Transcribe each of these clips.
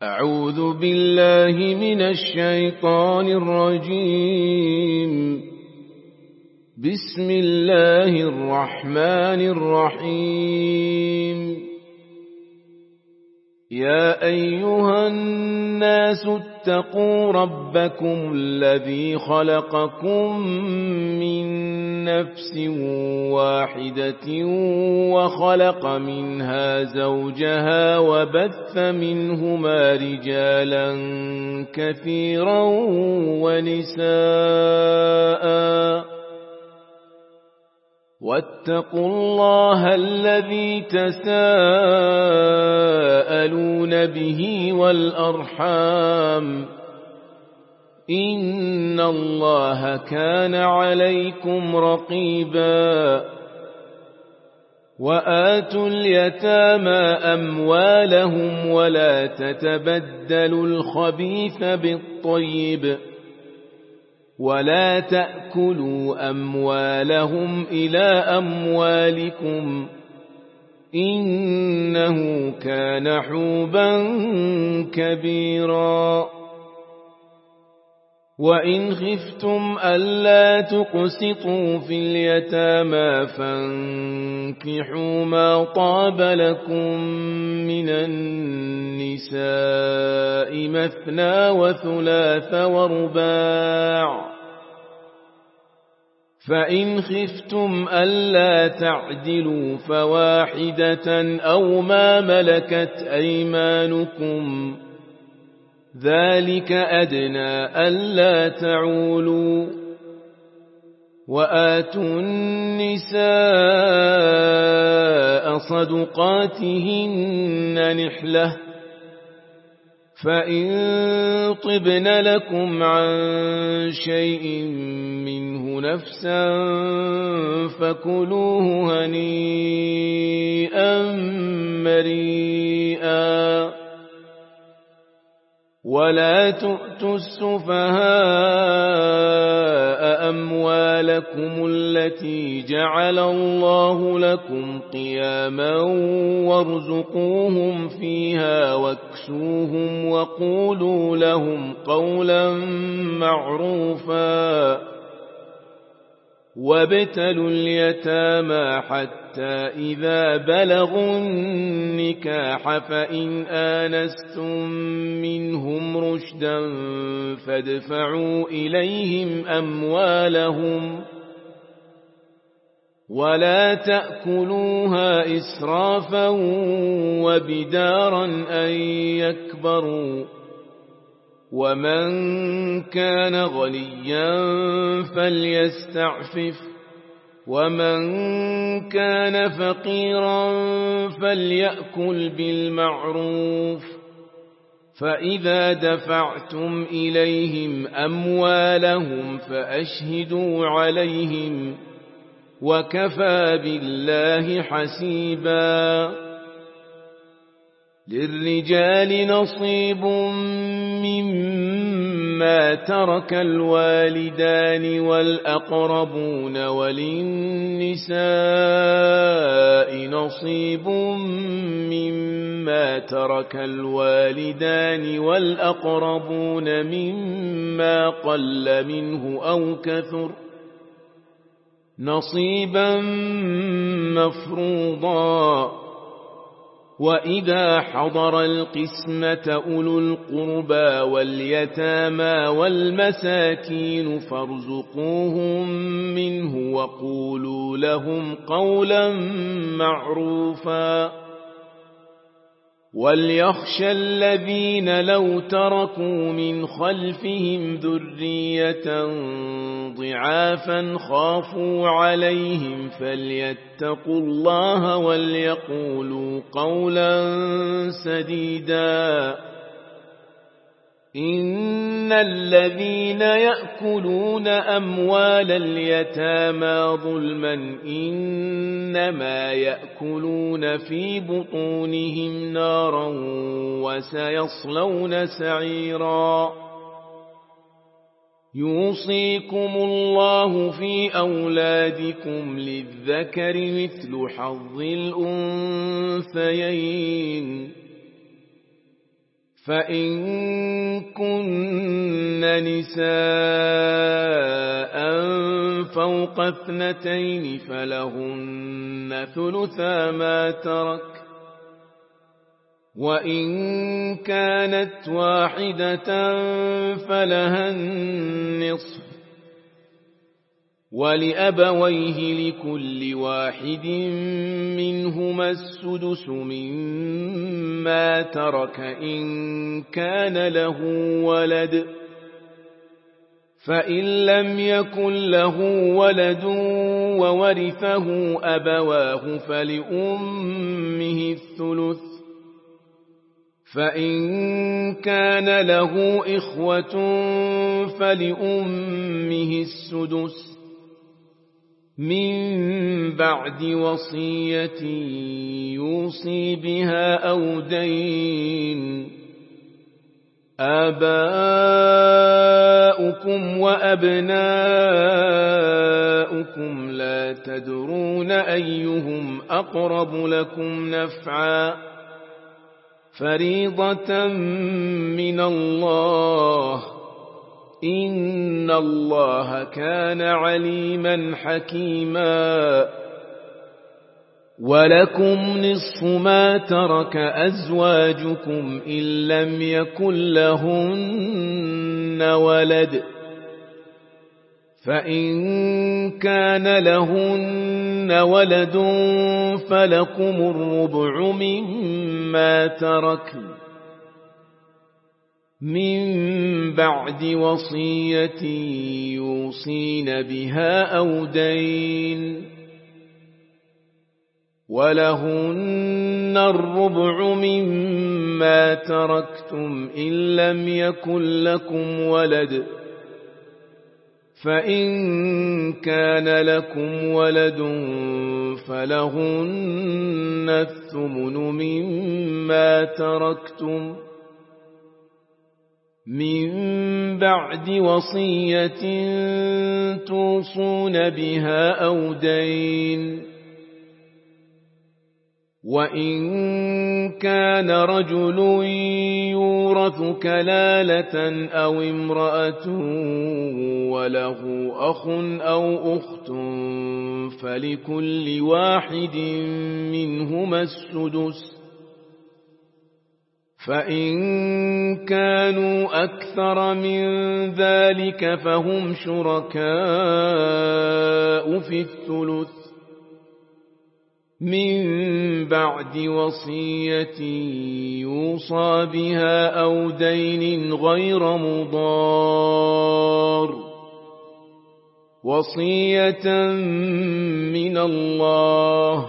أعوذ بالله من الشيطان الرجيم. بسم الله الرحمن الرحيم. يا أيها الناس اتقوا ربكم الذي خلقكم من نفس واحدة وخلق منها زوجها وبث منهما رجالا كثيرا ونساء واتقوا الله الذي تساءلون به والأرحام إن الله كان عليكم رقيبا. وآتوا اليتامى أموالهم ولا تتبدلوا الخبيث بالطيب ولا تأكلوا أموالهم إلى أموالكم إنه كان حوبا كبيرا. وإن خفتم ألا تقسطوا في اليتامى فانكحوا ما طاب لكم من النساء مثنى وثلاث ورباع. فإن خفتم ألا تعدلوا فواحدة أو ما ملكت أيمانكم ذلك أدنى ألا تعولوا. وآتوا النساء صدقاتهن نحلة فإن طبن لكم عن شيء منه نفسا فكلوه هنيئا مريئا. ولا تؤتوا السفهاء أموالكم التي جعل الله لكم قياما وارزقوهم فيها واكسوهم وقولوا لهم قولا معروفا. وابتلوا اليتامى حتى إذا بلغوا النكاح فإن آنستم منهم رشدا فادفعوا إليهم أموالهم ولا تأكلوها إسرافا وبدارا أن يكبروا. ومن كان غنيا فليستعفف ومن كان فقيرا فليأكل بالمعروف. فإذا دفعتم إليهم أموالهم فأشهدوا عليهم وكفى بالله حسيبا. للرجال نصيب مما ترك الوالدان والأقربون وللنساء نصيب مما ترك الوالدان والأقربون مما قل منه أو كثر نصيبا مفروضا. وإذا حضر القسمة أولو القربى واليتامى والمساكين فارزقوهم منه وقولوا لهم قولا معروفا. وليخشى الذين لو تركوا من خلفهم ذرية ضعافا خافوا عليهم فليتقوا الله وليقولوا قولا سديدا. إن الذين يأكلون أموال اليتامى ظلما إنما يأكلون في بطونهم نارا وسيصلون سعيرا. يوصيكم الله في أولادكم للذكر مثل حظ الأنثيين فإن كن نساء فوق 2 فلهن ثلثا ما ترك، وإن كانت واحدة فلها النصف، ولأبويه لكل واحد منهما السدس مما ترك إن كان له ولد، فإن لم يكن له ولد وورثه أبواه فلأمه الثلث، فإن كان له إخوة فلأمه السدس من بعد وصية يوصي بها أو دين. آباؤكم وأبناؤكم لا تدرون أيهم أقرب لكم نفعا، فريضة من الله، إن الله كان عليما حكيما. ولكم نصف ما ترك أزواجكم إن لم يكن لهن ولد، فإن كان لهن ولد فلكم الربع مما تركن من بعد وصية يوصين بها أو دين، ولهن الربع مما تركتم إن لم يكن لكم ولد، فإن كان لكم ولد فلهن الثمن مما تركتم من بعد وصية توصون بها أو دين. وإن كان رجل يورث كلالة أو امرأة وله أخ أو أخت فلكل واحد منهما السدس، فإن كانوا أكثر من ذلك فهم شركاء في الثلث من بعد وصية يوصى بها أو دين غير مضار، وصية من الله،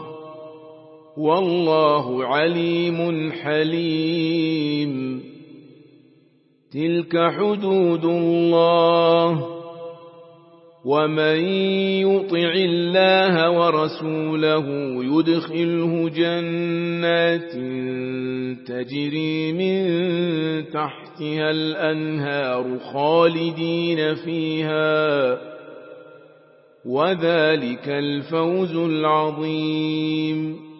والله عليم حليم. تلك حدود الله، ومن يطع الله ورسوله يدخله جنات تجري من تحتها الأنهار خالدين فيها، وذلك الفوز العظيم.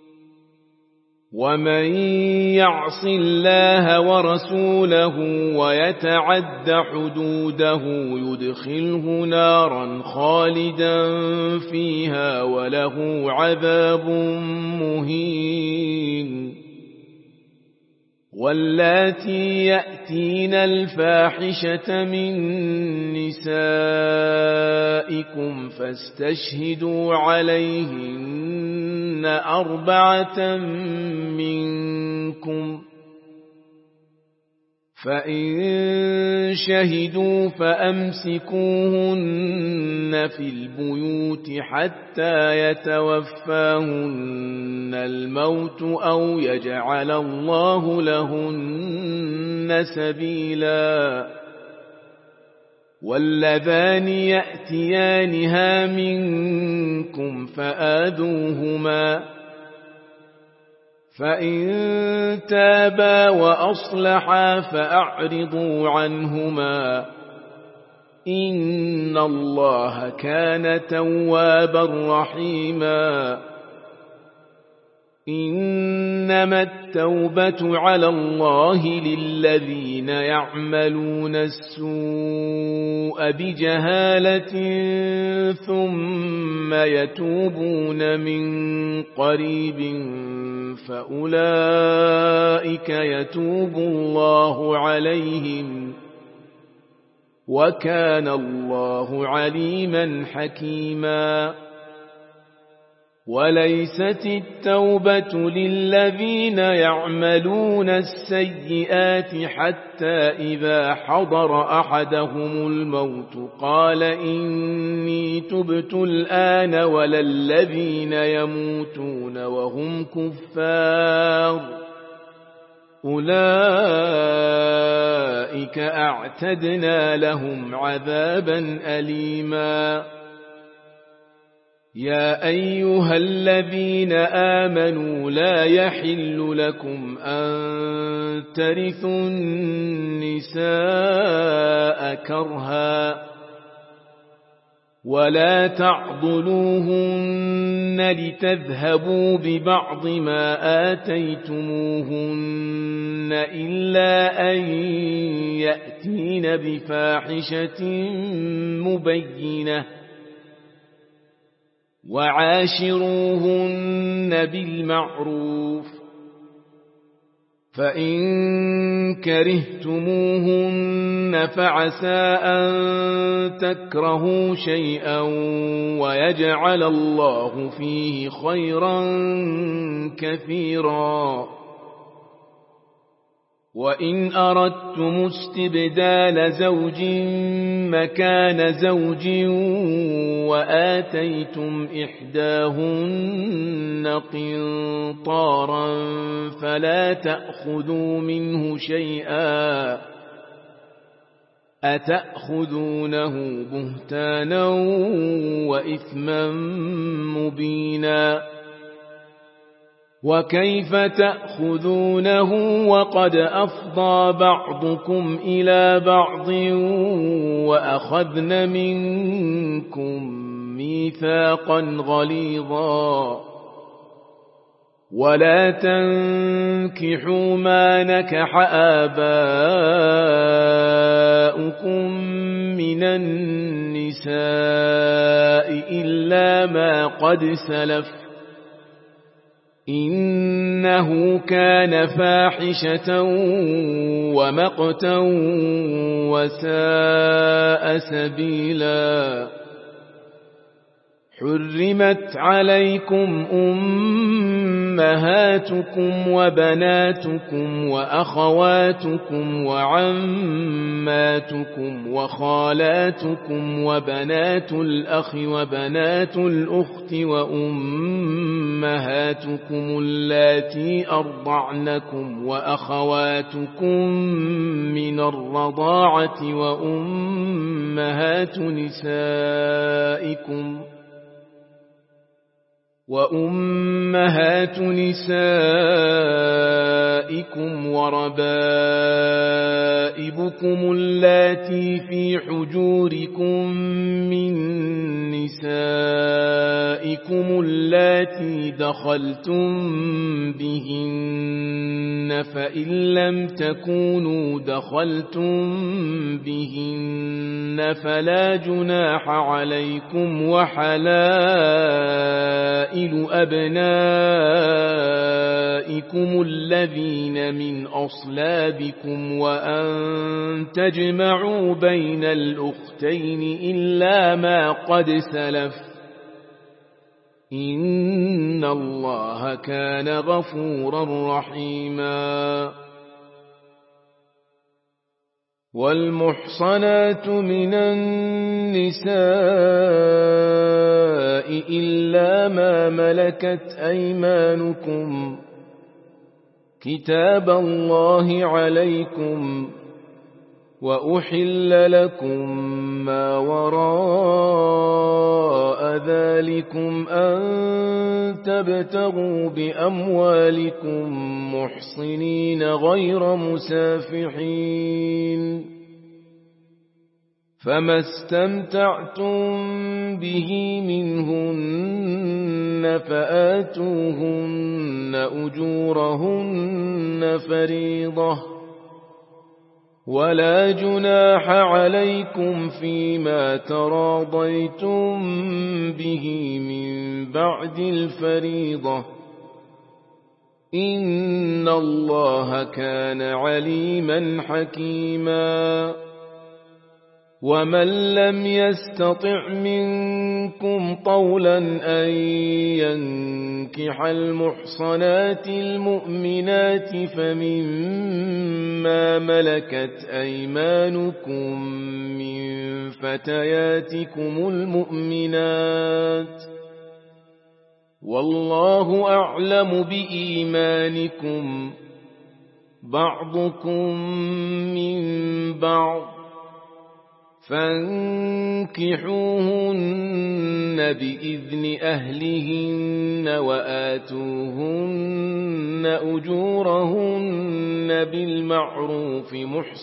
ومن يعص الله ورسوله ويتعد حدوده يدخله نارا خالدا فيها وله عذاب مهين. واللاتي يأتين الفاحشة من نسائكم فاستشهدوا عليهن 4 منكم، فإن شهدوا فأمسكوهن في البيوت حتى يتوفاهن الموت أو يجعل الله لهن سبيلا. واللذان يأتيانها منكم فآذوهما، فإن تابا وأصلحا فأعرضوا عنهما، إن الله كان توابا رحيما. إنما التوبة على الله للذين يعملون السوء بجهالة ثم يتوبون من قريب فأولئك يتوب الله عليهم وكان الله عليما حكيما وليست التوبة للذين يعملون السيئات حتى إذا حضر أحدهم الموت قال إني تبت الآن ولا الذين يموتون وهم كفار أولئك أعتدنا لهم عذابا أليما يا أيها الذين آمنوا لا يحل لكم أن ترثوا النساء كرها ولا تعضلوهن لتذهبوا ببعض ما آتيتموهن إلا أن يأتين بفاحشة مبينة وعاشروهن بالمعروف فإن كرهتموهن فعسى أن تكرهوا شيئا ويجعل الله فيه خيرا كثيرا وإن أردتم استبدال زوج مكان زوج وآتيتم إحداهن قنطارا فلا تأخذوا منه شيئا أتأخذونه بهتانا وإثما مبينا وكيف تأخذونه وقد أفضى بعضكم إلى بعض وأخذن منكم ميثاقا غليظا ولا تنكحوا ما نكح آباؤكم من النساء إلا ما قد سلف إنه كان فاحشة ومقتا وساء سبيلا حرمت عليكم أمهاتكم وبناتكم وأخواتكم وعماتكم وخالاتكم وبنات الأخ وبنات الأخت وأمهاتكم اللاتي أرضعنكم وأخواتكم من الرضاعة وأمهات نسائكم وربائبكم اللاتي في حجوركم من نسائكم اللاتي دخلتم بهن فإن لم تكونوا دخلتم بهن فلا جناح عليكم وحلائل أبنائكم الذين من أصلابكم وأن تجمعوا بين الأختين إلا ما قد سلف إن الله كان غفورا رحيما والمحصنات من النساء إلا ما ملكت أيمانكم كتاب الله عليكم وأحل لكم ما وراء ذلكم أن تبتغوا بأموالكم محصنين غير مسافحين فما استمتعتم به منهن فآتوهن أجورهن فريضة ولا جناح عليكم فيما تراضيتم به من بعد الفريضة إن الله كان عليما حكيما ومن لم يستطع منكم طولا أن ينكح المحصنات المؤمنات فمما ملكت أيمانكم من فتياتكم المؤمنات والله أعلم بإيمانكم بعضكم من بعض فانكحوهن بإذن أهلهن وآتوهن أجورهن بالمعروف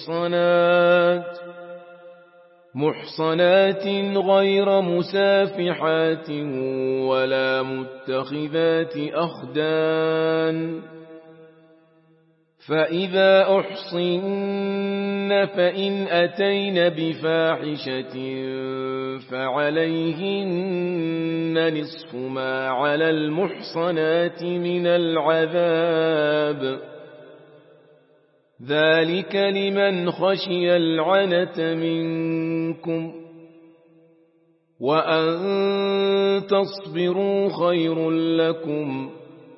محصنات غير مسافحات ولا متخذات أخدان فإذا أحصن فإن أتين بفاحشة فعليهن نصف ما على المحصنات من العذاب ذلك لمن خشي العنة منكم وأن تصبروا خير لكم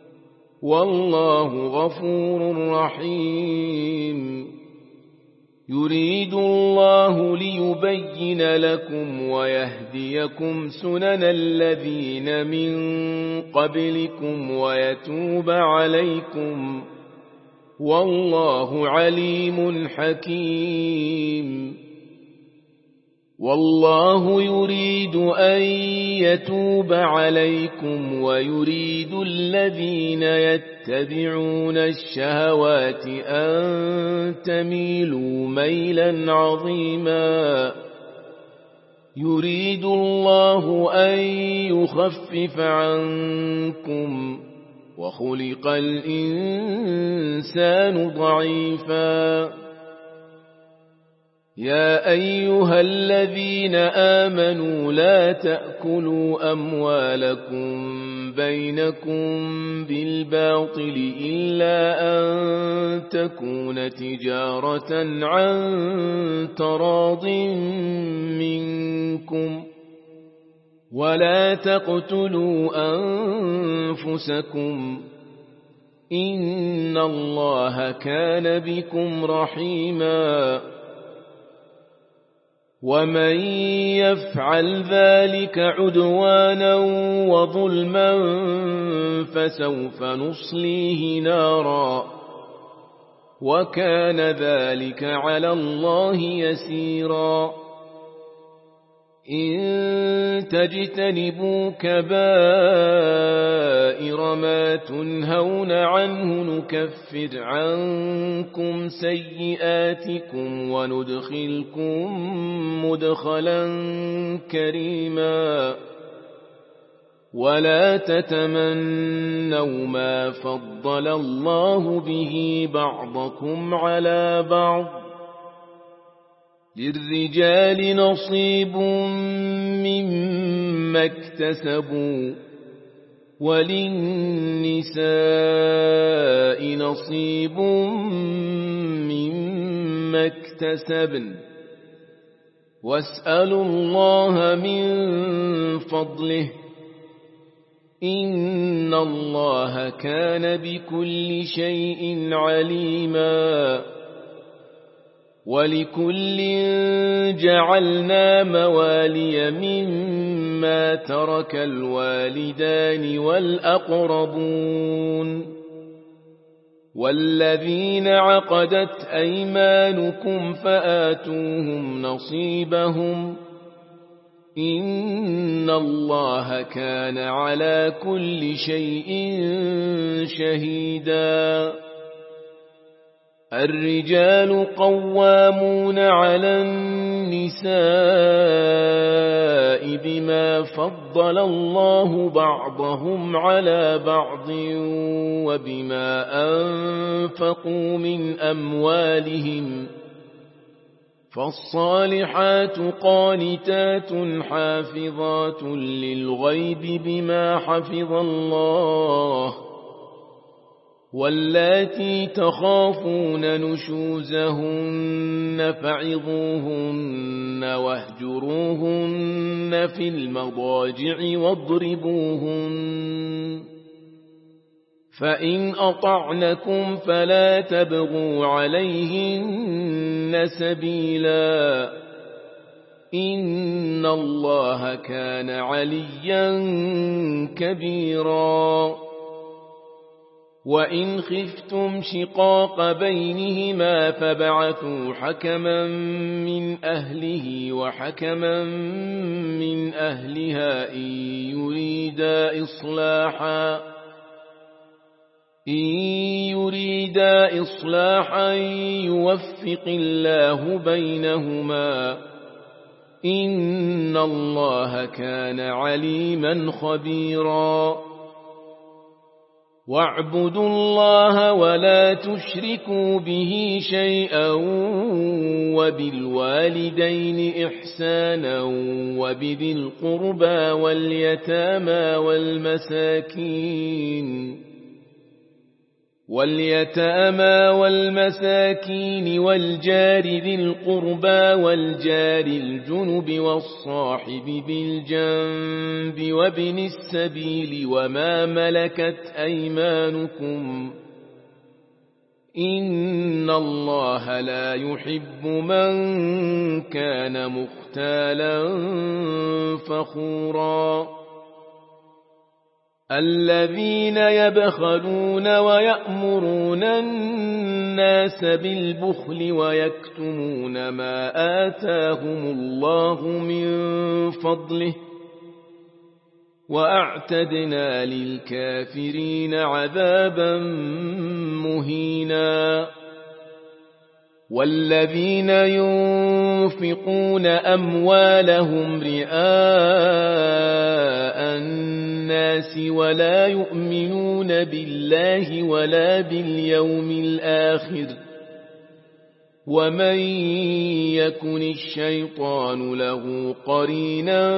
والله غفور رحيم يريد الله ليبين لكم ويهديكم سنن الذين من قبلكم ويتوب عليكم والله عليم حكيم والله يريد أن يتوب عليكم ويريد الذين يتبعون الشهوات أن تميلوا ميلا عظيما يريد الله أن يخفف عنكم وخلق الإنسان ضعيفا يا أيها الذين آمنوا لا تأكلوا أموالكم بينكم بالباطل إلا أن تكون تجارة عن تراض منكم ولا تقتلوا أنفسكم إن الله كان بكم رحيما ومن يفعل ذلك عدوانا وظلما فسوف نصليه نارا وكان ذلك على الله يسيرا إن تجتنبوا كبائر ما تنهون عنه نكفر عنكم سيئاتكم وندخلكم مدخلا كريما ولا تتمنوا ما فضل الله به بعضكم على بعض للرجال نصيب مما اكتسبوا وللنساء نصيب مما اكتسبن واسألوا الله من فضله إن الله كان بكل شيء عليما ولكل جعلنا موالي مما ترك الوالدان والأقربون والذين عقدت أيمانكم فآتوهم نصيبهم إن الله كان على كل شيء شهيدا الرجال قوامون على النساء بما فضل الله بعضهم على بعض وبما أنفقوا من أموالهم فالصالحات قانتات حافظات للغيب بما حفظ الله واللاتي تخافون نشوزهن فعظوهن واهجروهن في المضاجع واضربوهن فإن أطعنكم فلا تبغوا عليهن سبيلا إن الله كان عليا كبيرا وإن خفتم شقاق بينهما فابعثوا حكما من أهله وحكما من أهلها إن يريدا إصلاحا يوفق الله بينهما إن الله كان عليما خبيرا واعبدوا الله ولا تشركوا به شيئا وبالوالدين إحسانا وبذي القربى واليتامى والمساكين والجار ذي القربى والجار الجنب والصاحب بالجنب وابن السبيل وما ملكت أيمانكم إن الله لا يحب من كان مختالا فخورا الذين يبخلون ويأمرون الناس بالبخل ويكتمون ما آتاهم الله من فضله وأعتدنا للكافرين عذابا مهينا والذين ينفقون أموالهم رئاء الناس ولا يؤمنون بالله ولا باليوم الآخر ومن يكن الشيطان له قرينا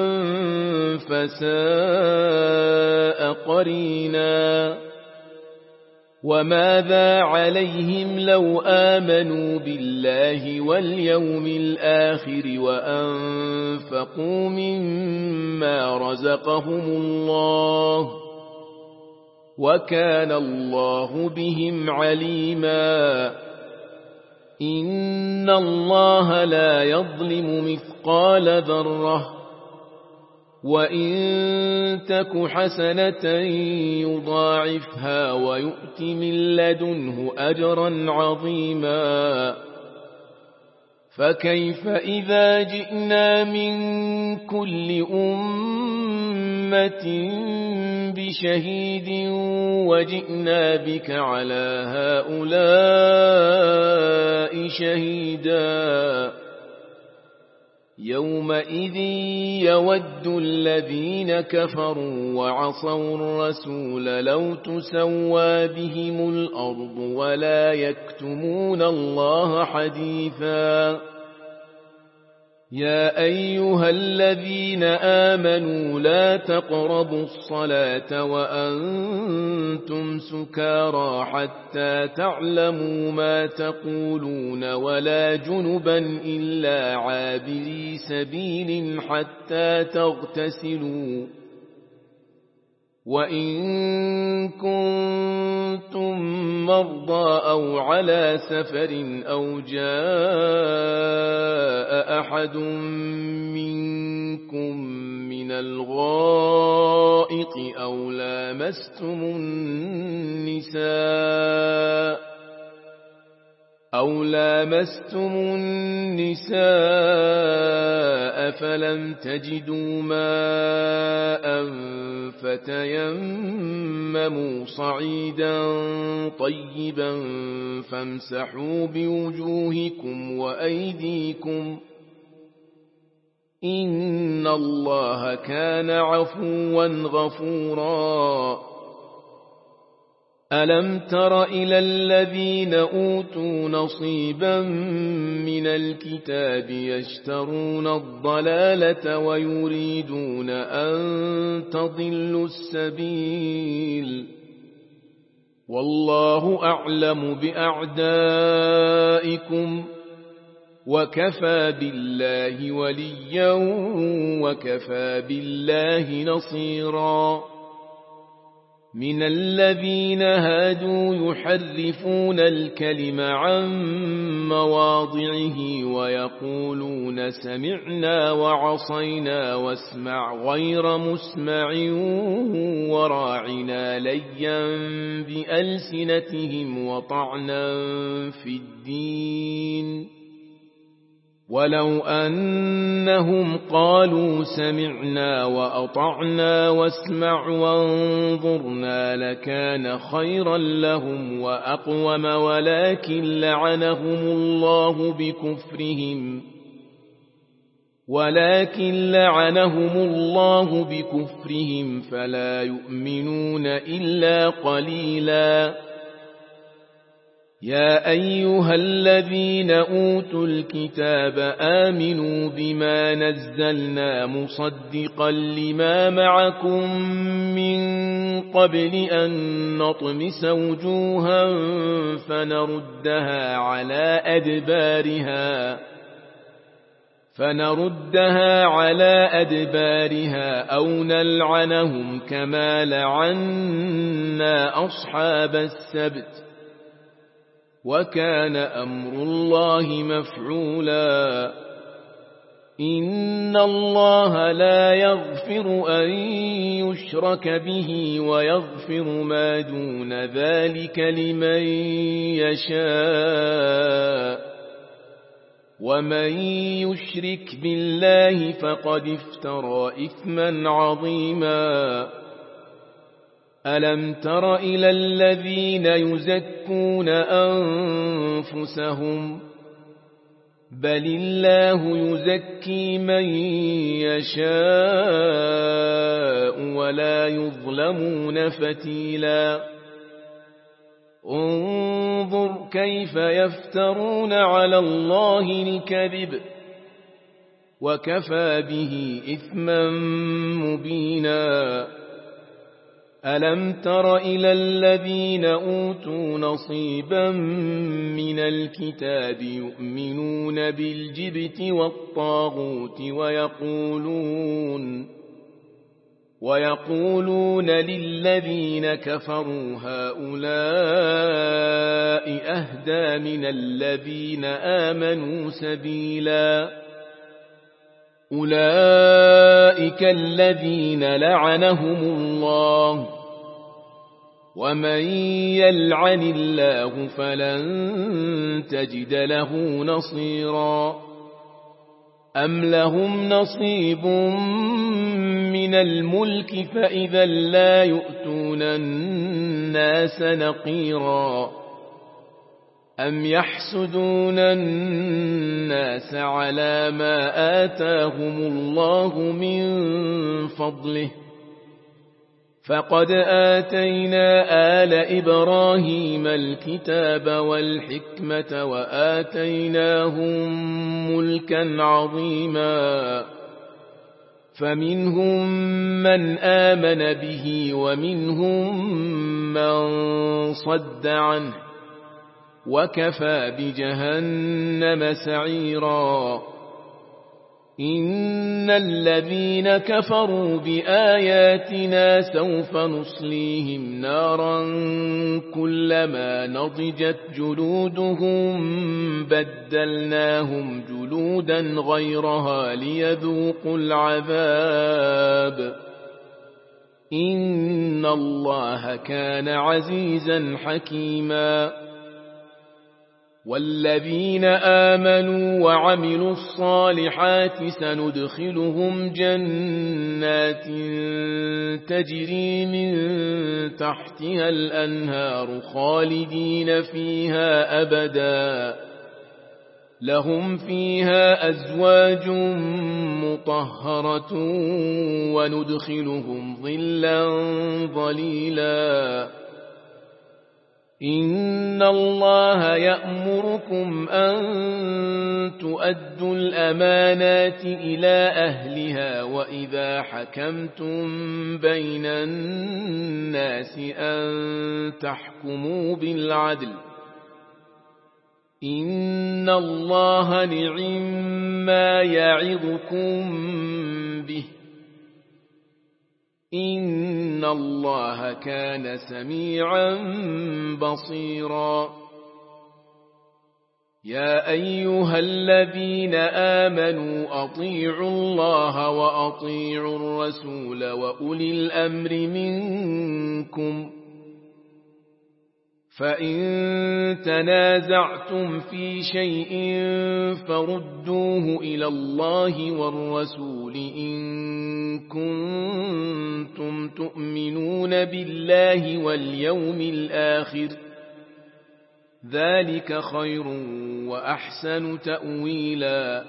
فساء قرينا وماذا عليهم لو آمنوا بالله واليوم الآخر وأنفقوا مما رزقهم الله وكان الله بهم عليما إن الله لا يظلم مثقال ذرة وإن تك حسنة يضاعفها ويؤت من لدنه أجرا عظيما فكيف إذا جئنا من كل أمة بشهيد وجئنا بك على هؤلاء شهيدا يومئذ يود الذين كفروا وعصوا الرسول لو تسوى بهم الأرض ولا يكتمون الله حديثا يا أيها الذين آمنوا لا تقربوا الصلاة وأنتم سكارى حتى تعلموا ما تقولون ولا جنبا إلا عابري سبيل حتى تغتسلوا وإن كنتم مرضى أو على سفر أو جاء أحد منكم من الغائط أو لامستم النساء أو لامستم النساء فلم تجدوا ماء فتيمموا صعيدا طيبا فامسحوا بوجوهكم وأيديكم إن الله كان عفوا غفورا ألم تر إلى الذين أوتوا نصيبا من الكتاب يشترون الضلالة ويريدون أن تضلوا السبيل والله أعلم بأعدائكم وكفى بالله وليا وكفى بالله نصيرا من الذين هادوا يحرفون الكلم عن مواضعه ويقولون سمعنا وعصينا واسمع غير مسمع وراعنا ليا بألسنتهم وطعنا في الدين ولو أنهم قالوا سمعنا وأطعنا واسمع وانظرنا لكان خيرا لهم وأقوم ولكن لعنهم الله بكفرهم فلا يؤمنون إلا قليلا يا أيها الذين أوتوا الكتاب آمنوا بما نزلنا مصدقا لما معكم من قبل أن نطمس وجوها فنردها على أدبارها أو نلعنهم كما لعنا أصحاب السبت وكان أمر الله مفعولا إن الله لا يغفر أن يشرك به ويغفر ما دون ذلك لمن يشاء ومن يشرك بالله فقد افترى إثما عظيما ألم تر إلى الذين يزكون أنفسهم بل الله يزكي من يشاء ولا يظلمون فتيلا انظر كيف يفترون على الله الكذب وكفى به إثما مبينا ألم تر إلى الذين أوتوا نصيبا من الكتاب يؤمنون بالجبت والطاغوت ويقولون للذين كفروا هؤلاء أهدى من الذين آمنوا سبيلا أولئك الذين لعنهم الله ومن يلعن الله فلن تجد له نصيرا أم لهم نصيب من الملك فإذا لا يؤتون الناس نقيرا أم يحسدون الناس على ما آتاهم الله من فضله فقد آتينا آل إبراهيم الكتاب والحكمة وآتيناهم ملكا عظيما فمنهم من آمن به ومنهم من صد عنه وكفى بجهنم سعيرا إن الذين كفروا بآياتنا سوف نصليهم نارا كلما نضجت جلودهم بدلناهم جلودا غيرها ليذوقوا العذاب إن الله كان عزيزا حكيما والذين آمنوا وعملوا الصالحات سندخلهم جنات تجري من تحتها الأنهار خالدين فيها أبدا لهم فيها أزواج مطهرة وندخلهم ظلا ظليلا إن الله يأمركم أن تؤدوا الأمانات إلى أهلها وإذا حكمتم بين الناس أن تحكموا بالعدل إن الله نعما يعظكم به إن الله كان سميعا بصيرا يا أيها الذين آمنوا أطيعوا الله وأطيعوا الرسول وأولي الأمر منكم فإن تنازعتم في شيء فردوه إلى الله والرسول إن كنتم تؤمنون بالله واليوم الآخر ذلك خير وأحسن تأويلا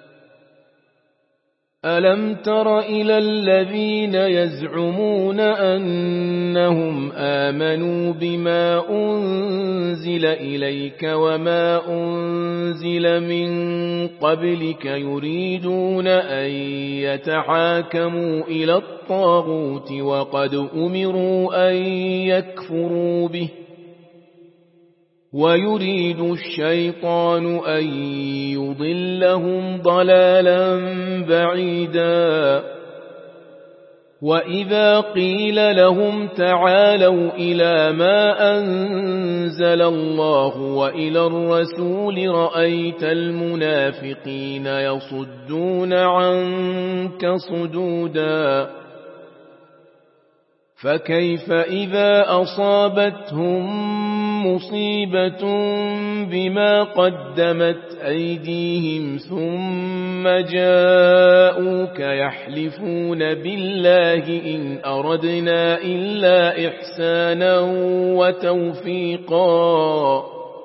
ألم تر إلى الذين يزعمون أنهم آمنوا بما أنزل إليك وما أنزل من قبلك يريدون أن يتحاكموا إلى الطاغوت وقد أمروا أن يكفروا به ويريد الشيطان أن يضلهم ضلالا بعيدا وإذا قيل لهم تعالوا إلى ما أنزل الله وإلى الرسول رأيت المنافقين يصدون عنك صدودا فكيف إذا أصابتهم مصيبة بما قدمت أيديهم ثم جاءوك يحلفون بالله إن أردنا إلا إحسانا وتوفيقا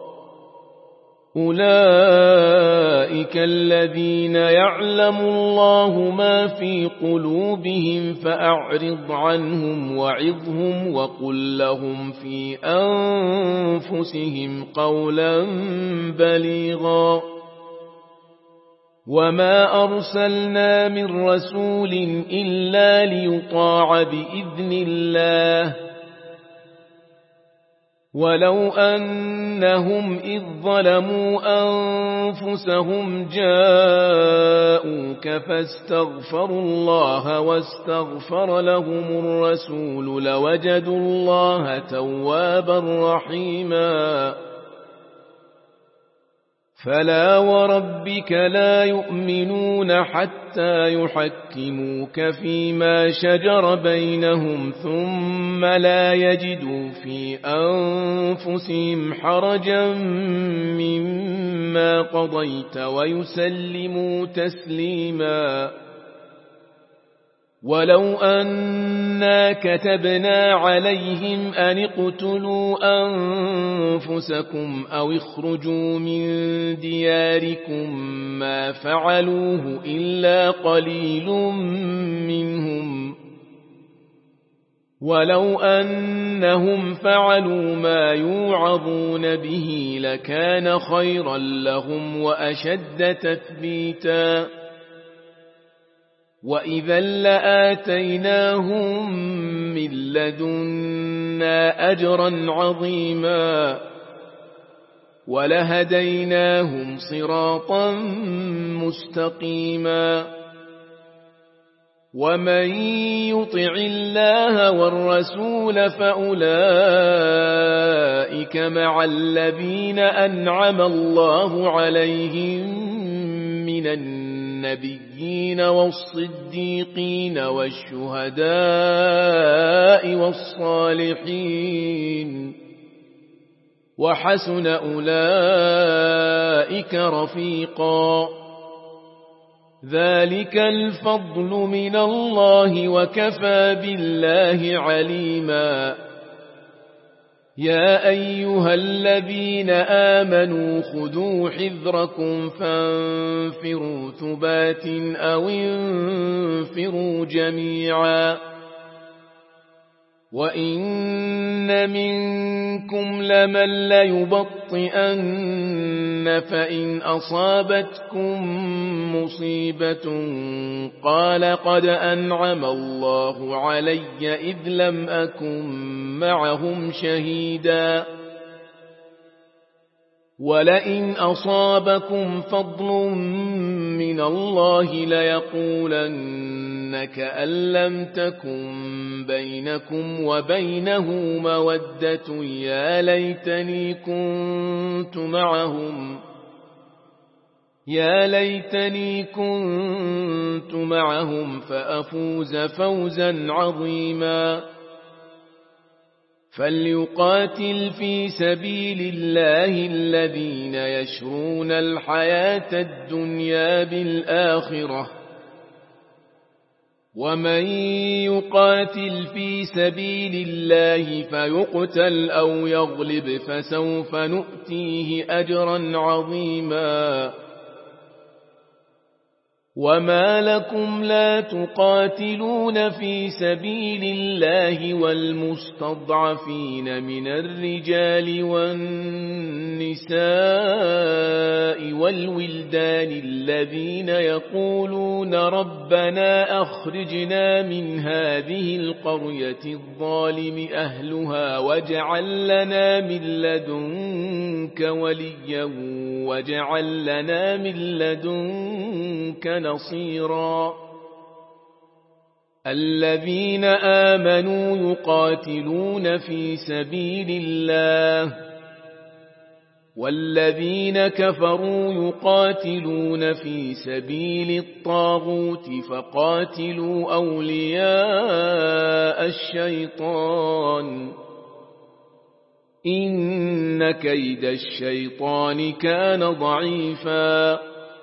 أولئك الذين يعلم الله ما في قلوبهم فأعرض عنهم وعظهم وقل لهم في أنفسهم قولا بليغا وما أرسلنا من رسول إلا ليطاع بإذن الله ولو أنهم إذ ظلموا أنفسهم جاءوك فاستغفروا الله واستغفر لهم الرسول لوجدوا الله توابا رحيما فلا وربك لا يؤمنون حتى يحكموك فيما شجر بينهم ثم لا يجدوا في أنفسهم حرجا مما قضيت ويسلموا تسليما ولو أنا كتبنا عليهم أن اقتلوا أنفسكم أو اخرجوا من دياركم ما فعلوه إلا قليل منهم ولو أنهم فعلوا ما يوعظون به لكان خيرا لهم وأشد تثبيتا وإذا لآتيناهم من لدنا أجرا عظيما ولهديناهم صراطا مستقيما ومن يطع الله والرسول فأولئك مع الذين أنعم الله عليهم من النبيين والصديقين والشهداء والصالحين وحسن أولئك رفيقا ذلك الفضل من الله وكفى بالله عليما يا أيها الذين آمنوا خذوا حذركم فانفروا ثبات أو انفروا جميعا وإن منكم لمن ليبطئن فإن أصابتكم مصيبة قال قد أنعم الله علي إذ لم أكن معهم شهيدا ولئن أصابكم فضل من الله ليقولن كأن لم تكن بينكم وبينه مودة يا ليتني كنت معهم فأفوز فوزا عظيما فليقاتل في سبيل الله الذين يشرون الحياة الدنيا بالآخرة ومن يقاتل في سبيل الله فيقتل أو يغلب فسوف نؤتيه أجرا عظيما وما لكم لا تقاتلون في سبيل الله والمستضعفين من الرجال والنساء والولدان الذين يقولون ربنا أخرجنا من هذه القرية الظالم أهلها واجعل لنا من لدنك وليا واجعل لنا من لدنك نصيرا الذين آمنوا يقاتلون في سبيل الله والذين كفروا يقاتلون في سبيل الطاغوت فقاتلوا أولياء الشيطان إن كيد الشيطان كان ضعيفا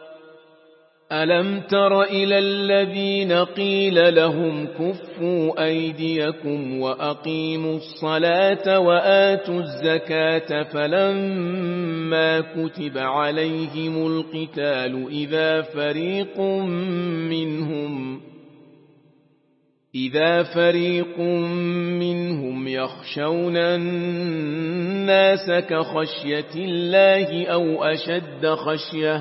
ألم تر إلى الذين قيل لهم كفوا أيديكم وأقيموا الصلاة وآتوا الزكاة فلما كتب عليهم القتال إذا فريق منهم يخشون الناس كخشية الله أو أشد خشية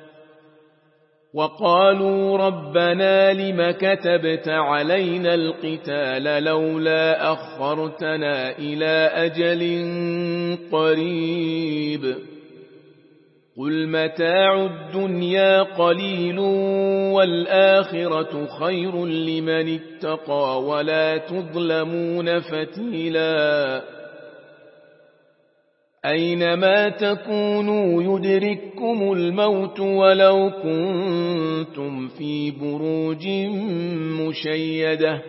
وقالوا ربنا لم كتبت علينا القتال لولا أخرتنا إلى أجل قريب قل متاع الدنيا قليل والآخرة خير لمن اتقى ولا تظلمون فتيلا أينما تكونوا يدرككم الموت ولو كنتم في بروج مشيدة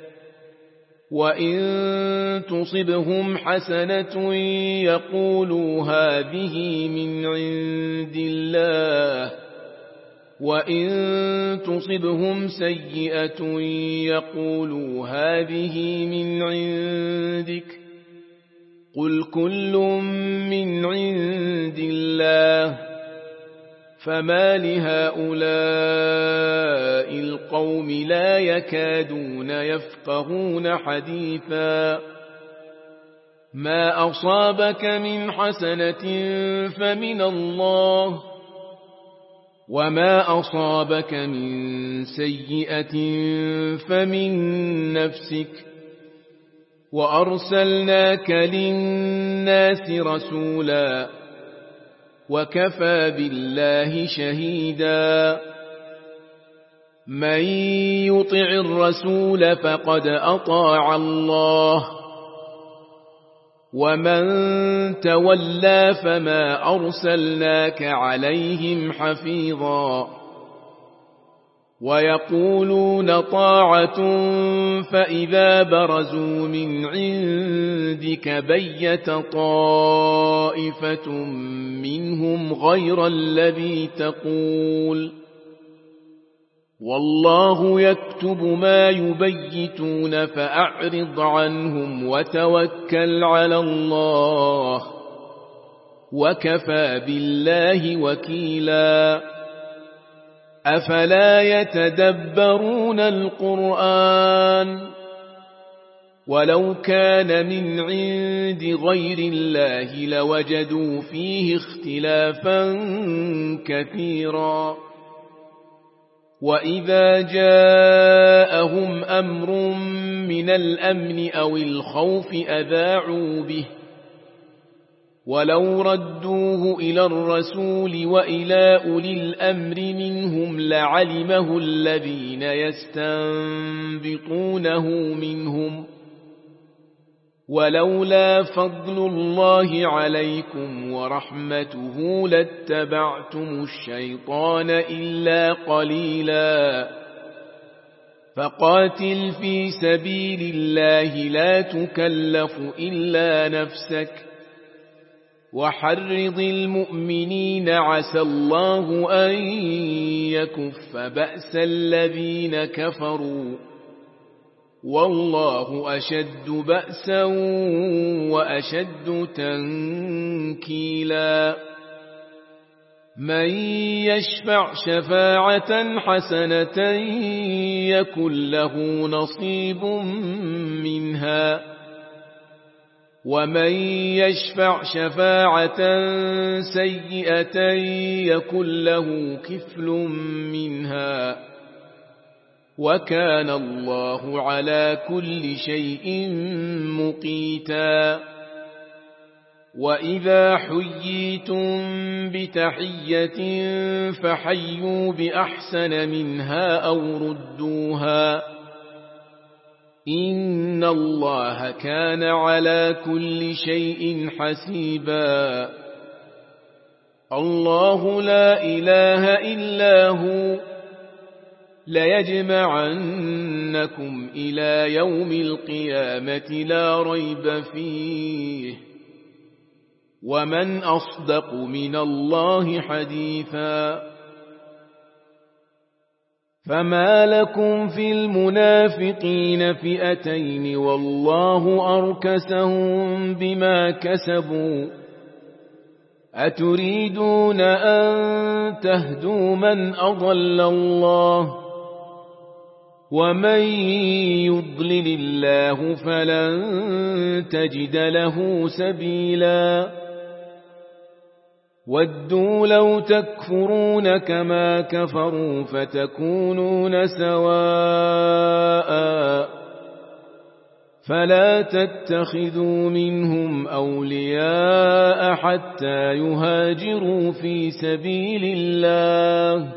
وإن تصبهم حسنة يقولوا هذه من عند الله وإن تصبهم سيئة يقولوا هذه من عندك قل كل من عند الله فما لهؤلاء القوم لا يكادون يفقهون حديثا ما أصابك من حسنة فمن الله وما أصابك من سيئة فمن نفسك وأرسلناك للناس رسولا وكفى بالله شهيدا من يطع الرسول فقد أطاع الله ومن تولى فما أرسلناك عليهم حفيظا ويقولون طاعة فإذا برزوا من عندك بيت طائفة منهم غير الذي تقول والله يكتب ما يبيتون فأعرض عنهم وتوكل على الله وكفى بالله وكيلا أفلا يتدبرون القرآن ولو كان من عند غير الله لوجدوا فيه اختلافا كثيرا وإذا جاءهم أمر من الأمن أو الخوف أذاعوا به ولو ردوه إلى الرسول وإلى أولي الأمر منهم لعلمه الذين يستنبطونه منهم ولولا فضل الله عليكم ورحمته لاتبعتم الشيطان إلا قليلا فقاتل في سبيل الله لا تكلف إلا نفسك وحرض المؤمنين عسى الله أن يكف بأس الذين كفروا والله أشد بأسا وأشد تنكيلا من يشفع شفاعة حسنة يكن له نصيب منها ومن يشفع شفاعة سيئة يكن له كفل منها وكان الله على كل شيء مقيتا وإذا حييتم بتحية فحيوا بأحسن منها أو ردوها إن الله كان على كل شيء حسيبا الله لا إله إلا هو ليجمعنكم إلى يوم القيامة لا ريب فيه ومن أصدق من الله حديثا فما لكم في المنافقين فئتين والله أركسهم بما كسبوا أتريدون أن تهدوا من أضل الله ومن يضلل الله فلن تجد له سبيلا ودوا لو تكفرون كما كفروا فتكونون سواء فلا تتخذوا منهم أولياء حتى يهاجروا في سبيل الله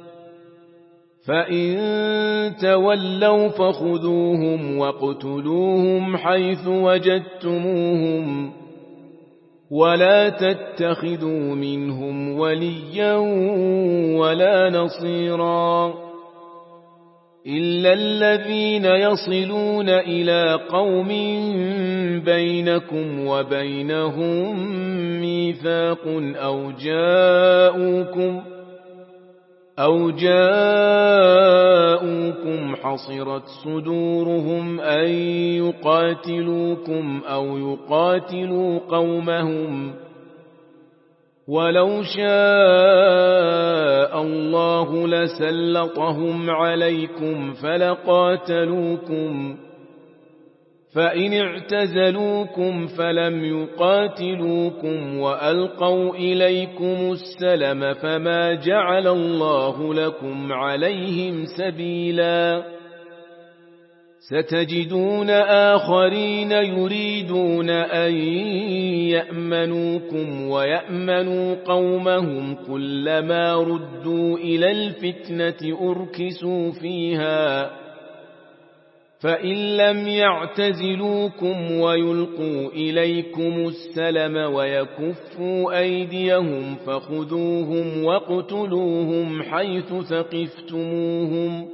فإن تولوا فخذوهم واقتلوهم حيث وجدتموهم ولا تتخذوا منهم وليا ولا نصيرا إلا الذين يصلون إلى قوم بينكم وبينهم ميثاق أو جاءوكم حصرت صدورهم أن يقاتلوكم أو يقاتلوا قومهم ولو شاء الله لسلطهم عليكم فلقاتلوكم فإن اعتزلوكم فلم يقاتلوكم وألقوا إليكم السلم فما جعل الله لكم عليهم سبيلا ستجدون آخرين يريدون أن يأمنوكم ويأمنوا قومهم كلما ردوا إلى الفتنة أركسوا فيها فإن لم يعتزلوكم ويلقوا إليكم السلم ويكفوا أيديهم فخذوهم واقتلوهم حيث ثقفتموهم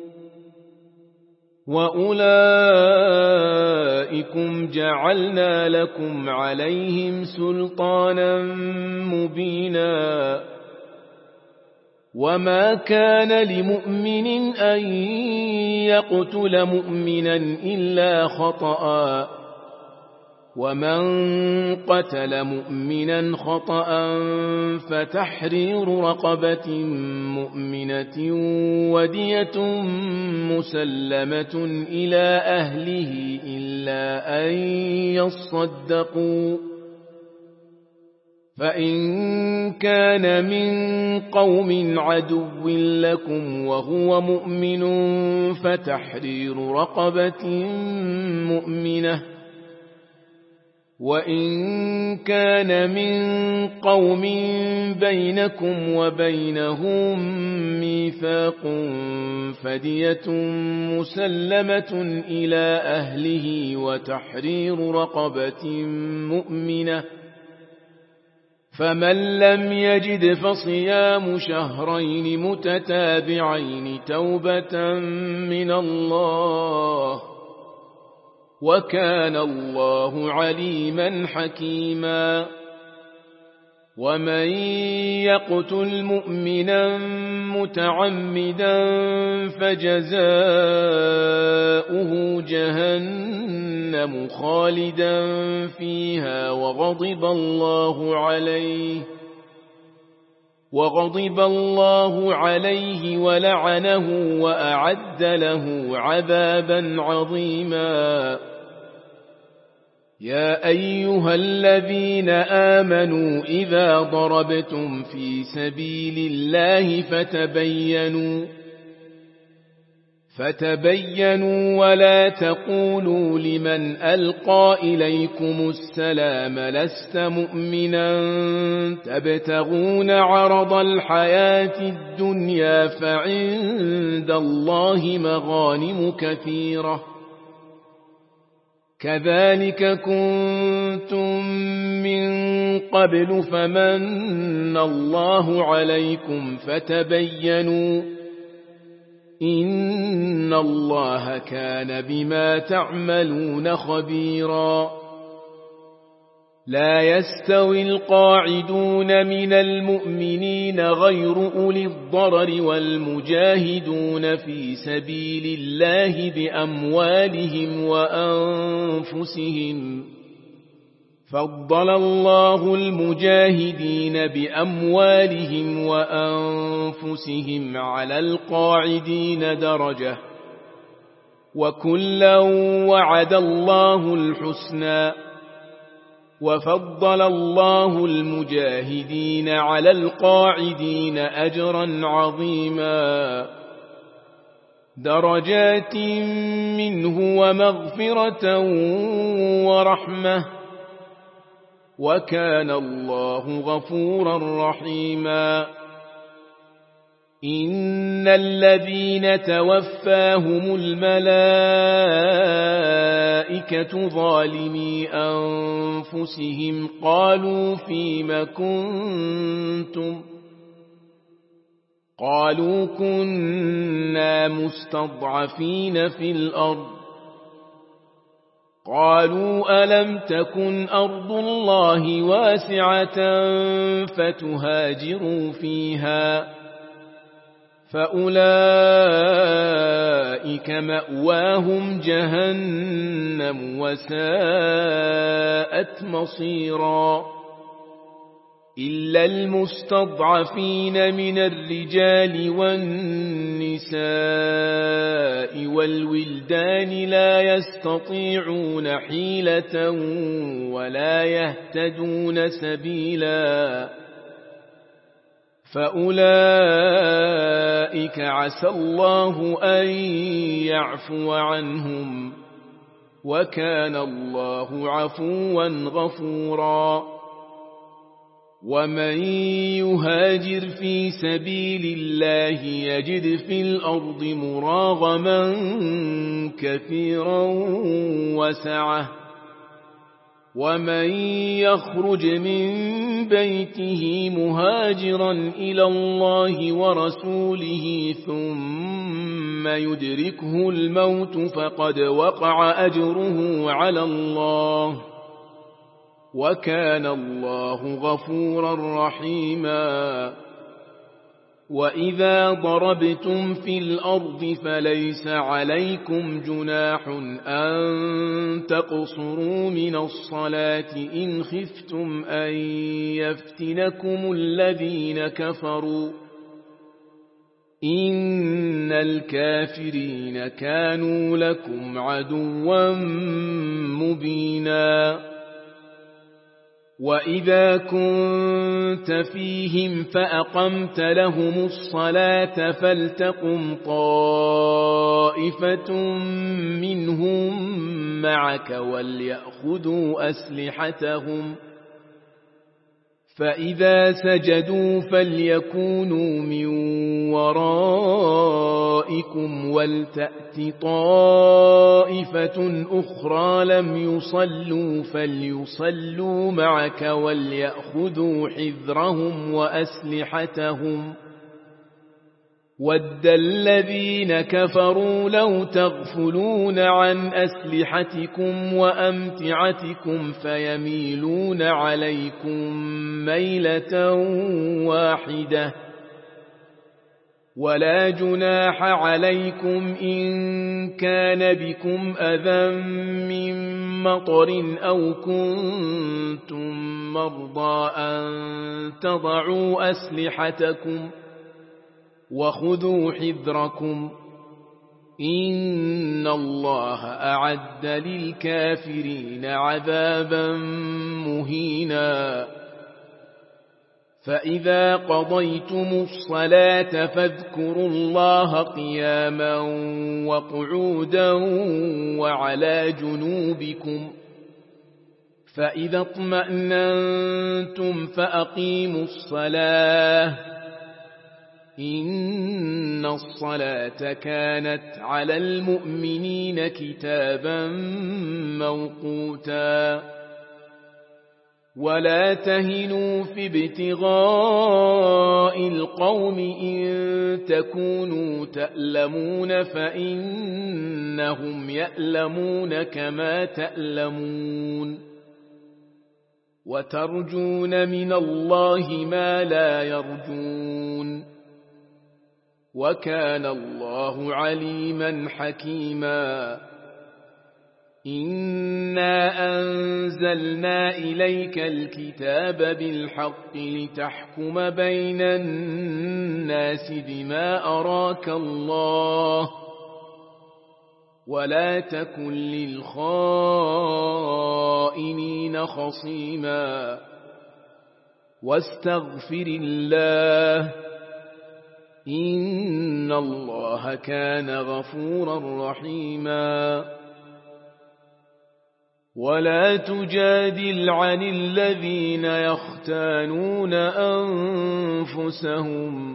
وأولئكم جعلنا لكم عليهم سلطانا مبينا وما كان لمؤمن أن يقتل مؤمنا إلا خطأ ومن قتل مؤمنا خطأ فتحرير رقبة مؤمنة ودية مسلمة إلى أهله إلا أن يصدقوا فإن كان من قوم عدو لكم وهو مؤمن فتحرير رقبة مؤمنة وإن كان من قوم بينكم وبينهم ميثاق فدية مسلمة إلى أهله وتحرير رقبة مؤمنة فمن لم يجد فصيام شهرين متتابعين توبة من الله وكان الله عليما حكيما ومن يقتل مؤمنا متعمدا فجزاؤه جهنم خالدا فيها وغضب الله عليه ولعنه وأعد له عذابا عظيما يا أيها الذين آمنوا إذا ضربتم في سبيل الله فتبينوا ولا تقولوا لمن ألقى إليكم السلام لست مؤمنا تبتغون عرض الحياة الدنيا فعند الله مغانم كثيرة كذلك كنتم من قبل فمن الله عليكم فتبينوا إن الله كان بما تعملون خبيرا لا يستوي القاعدون من المؤمنين غير أولي الضرر والمجاهدون في سبيل الله بأموالهم وأنفسهم فضل الله المجاهدين بأموالهم وأنفسهم على القاعدين درجة وكلا وعد الله الحسنى وفضل الله المجاهدين على القاعدين أجرا عظيما درجات منه ومغفرة ورحمة وكان الله غفورا رحيما إن الذين توفاهم الملائكة ظالمي أنفسهم قالوا فيم كنتم قالوا كنا مستضعفين في الأرض قالوا ألم تكن أرض الله واسعة فتهاجروا فيها فأولئك مأواهم جهنم وساءت مصيرا إلا المستضعفين من الرجال والنساء والولدان لا يستطيعون حيلة ولا يهتدون سبيلا فأولئك عسى الله أن يعفو عنهم وكان الله عفوا غفورا ومن يهاجر في سبيل الله يجد في الأرض مراغما كثيرا وسعة ومن يخرج من بيته مهاجرا إلى الله ورسوله ثم يدركه الموت فقد وقع أجره على الله وكان الله غفورا رحيما وإذا ضربتم في الأرض فليس عليكم جناح أن تقصروا من الصلاة إن خفتم أن يفتنكم الذين كفروا إن الكافرين كانوا لكم عدوا مبينا وإذا كنت فيهم فأقمت لهم الصلاة فلتقم طائفة منهم معك وليأخذوا أسلحتهم فإذا سجدوا فليكونوا من ورائكم ولتأت طائفة أخرى لم يصلوا فليصلوا معك وليأخذوا حذرهم وأسلحتهم ود الذين كفروا لو تغفلون عن أسلحتكم وأمتعتكم فيميلون عليكم ميلة واحدة ولا جناح عليكم إن كان بكم أذى من مطر أو كنتم مرضى أن تضعوا أسلحتكم وخذوا حذركم إن الله أعد للكافرين عذابا مهينا فإذا قضيتم الصلاة فاذكروا الله قياما وقعودا وعلى جنوبكم فإذا اطمأننتم فأقيموا الصلاة إن الصلاة كانت على المؤمنين كتابا موقوتا ولا تهنوا في ابتغاء القوم إن تكونوا تألمون فإنهم يألمون كما تألمون وترجون من الله ما لا يرجون وكان الله عليما حكيما إنا أنزلنا إليك الكتاب بالحق لتحكم بين الناس بما أراك الله ولا تكن للخائنين خصيما واستغفر الله إن الله كان غفورا رحيما ولا تجادل عن الذين يختانون أنفسهم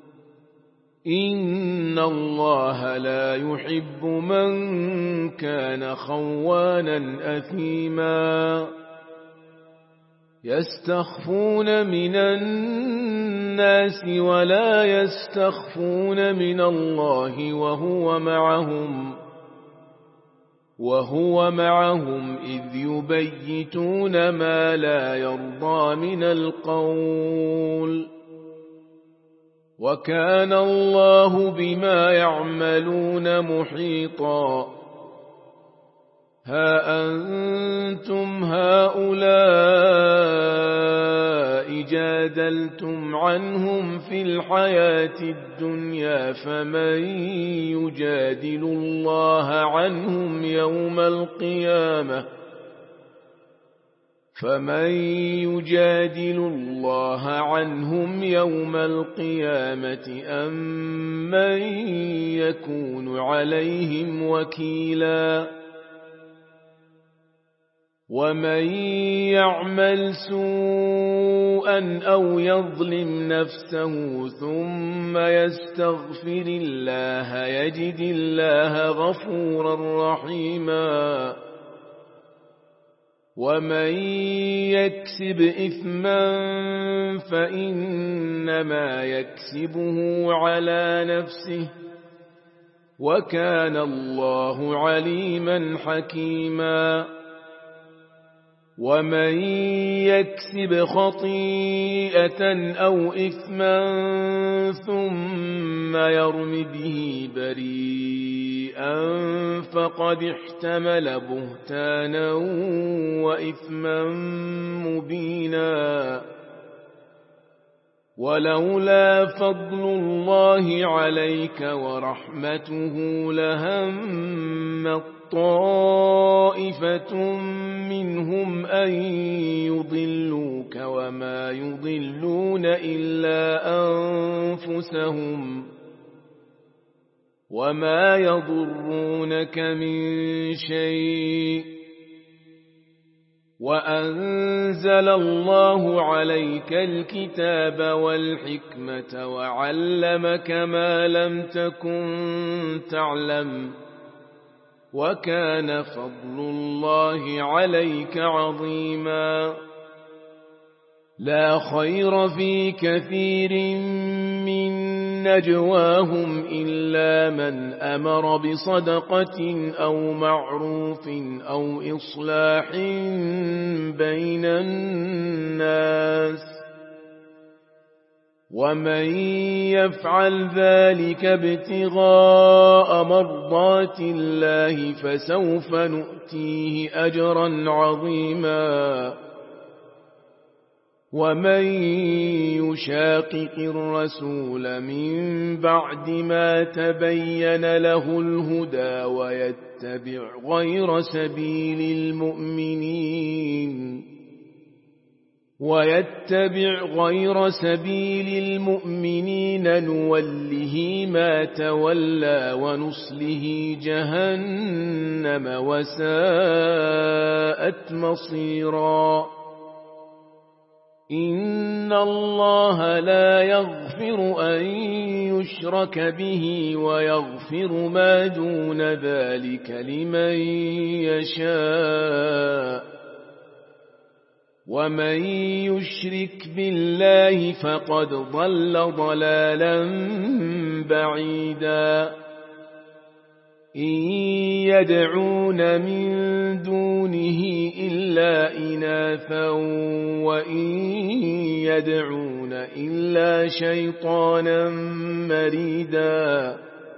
إن الله لا يحب من كان خوانا أثيما يستخفون من الناس ولا يستخفون من الله وهو معهم إذ يبيتون ما لا يرضى من القول وكان الله بما يعملون محيطا ها أنتم هؤلاء جادلتم عنهم في الحياة الدنيا فمن يجادل الله عنهم يوم القيامة أم من يكون عليهم وكيلا ومن يعمل سوءا أو يظلم نفسه ثم يستغفر الله يجد الله غفورا رحيما ومن يكسب إثما فإنما يكسبه على نفسه وكان الله عليما حكيما ومن يكسب خطيئة أو إثما ثم يرم به بريئا فقد احتمل بهتانا وإثما مبينا ولولا فضل الله عليك ورحمته لهم طائفة منهم أن يضلوك وما يضلون إلا أنفسهم وما يضرونك من شيء وأنزل الله عليك الكتاب والحكمة وعلمك ما لم تكن تعلم وكان فضل الله عليك عظيما لا خير في كثير من نجواهم إلا من أمر بصدقة أو معروف أو إصلاح بين الناس ومن يفعل ذلك ابتغاء مرضات الله فسوف نؤتيه أجرا عظيما ومن يشاقق الرسول من بعد ما تبين له الهدى ويتبع غير سبيل المؤمنين نوله ما تولى ونصله جهنم وساءت مصيرا إن الله لا يغفر أن يشرك به ويغفر ما دون ذلك لمن يشاء ومن يشرك بالله فقد ضل ضلالا بعيدا إن يدعون من دونه إلا إناثا وإن يدعون إلا شيطانا مريدا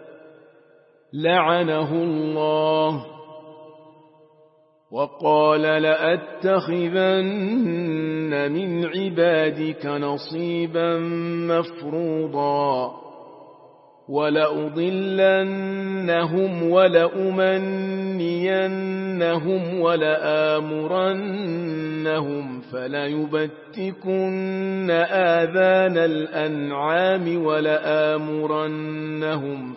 لعنه الله وقال لأتخذن من عبادك نصيبا مفروضا ولأضلنهم ولأمنينهم ولآمرنهم فليبتكن آذان الأنعام ولآمرنهم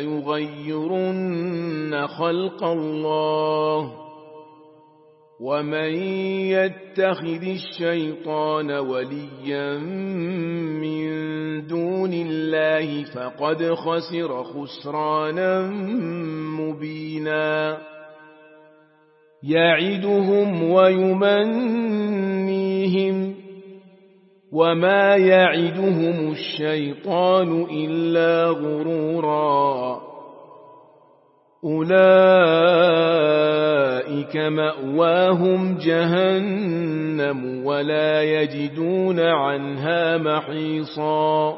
فليغيرن خلق الله ومن يتخذ الشيطان وليا من دون الله فقد خسر خسرانا مبينا يعدهم ويمنيهم وما يعدهم الشيطان إلا غرورا أولئك مأواهم جهنم ولا يجدون عنها محيصا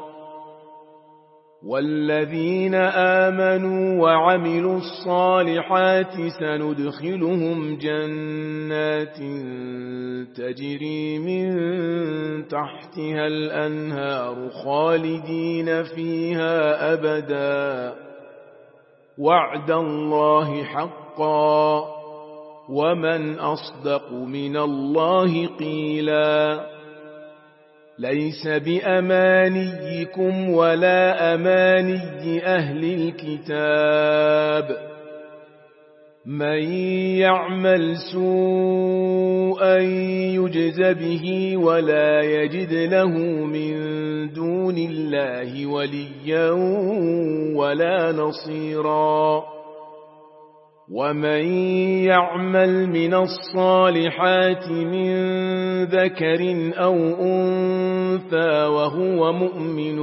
والذين آمنوا وعملوا الصالحات سندخلهم جنات تجري من تحتها الأنهار خالدين فيها أبدا وعد الله حقا ومن أصدق من الله قيلا ليس بأمانيكم ولا أماني أهل الكتاب من يعمل سوءا يجز به ولا يجد له من دون الله وليا ولا نصيرا ومن يعمل من الصالحات من ذكر أو أنثى وهو مؤمن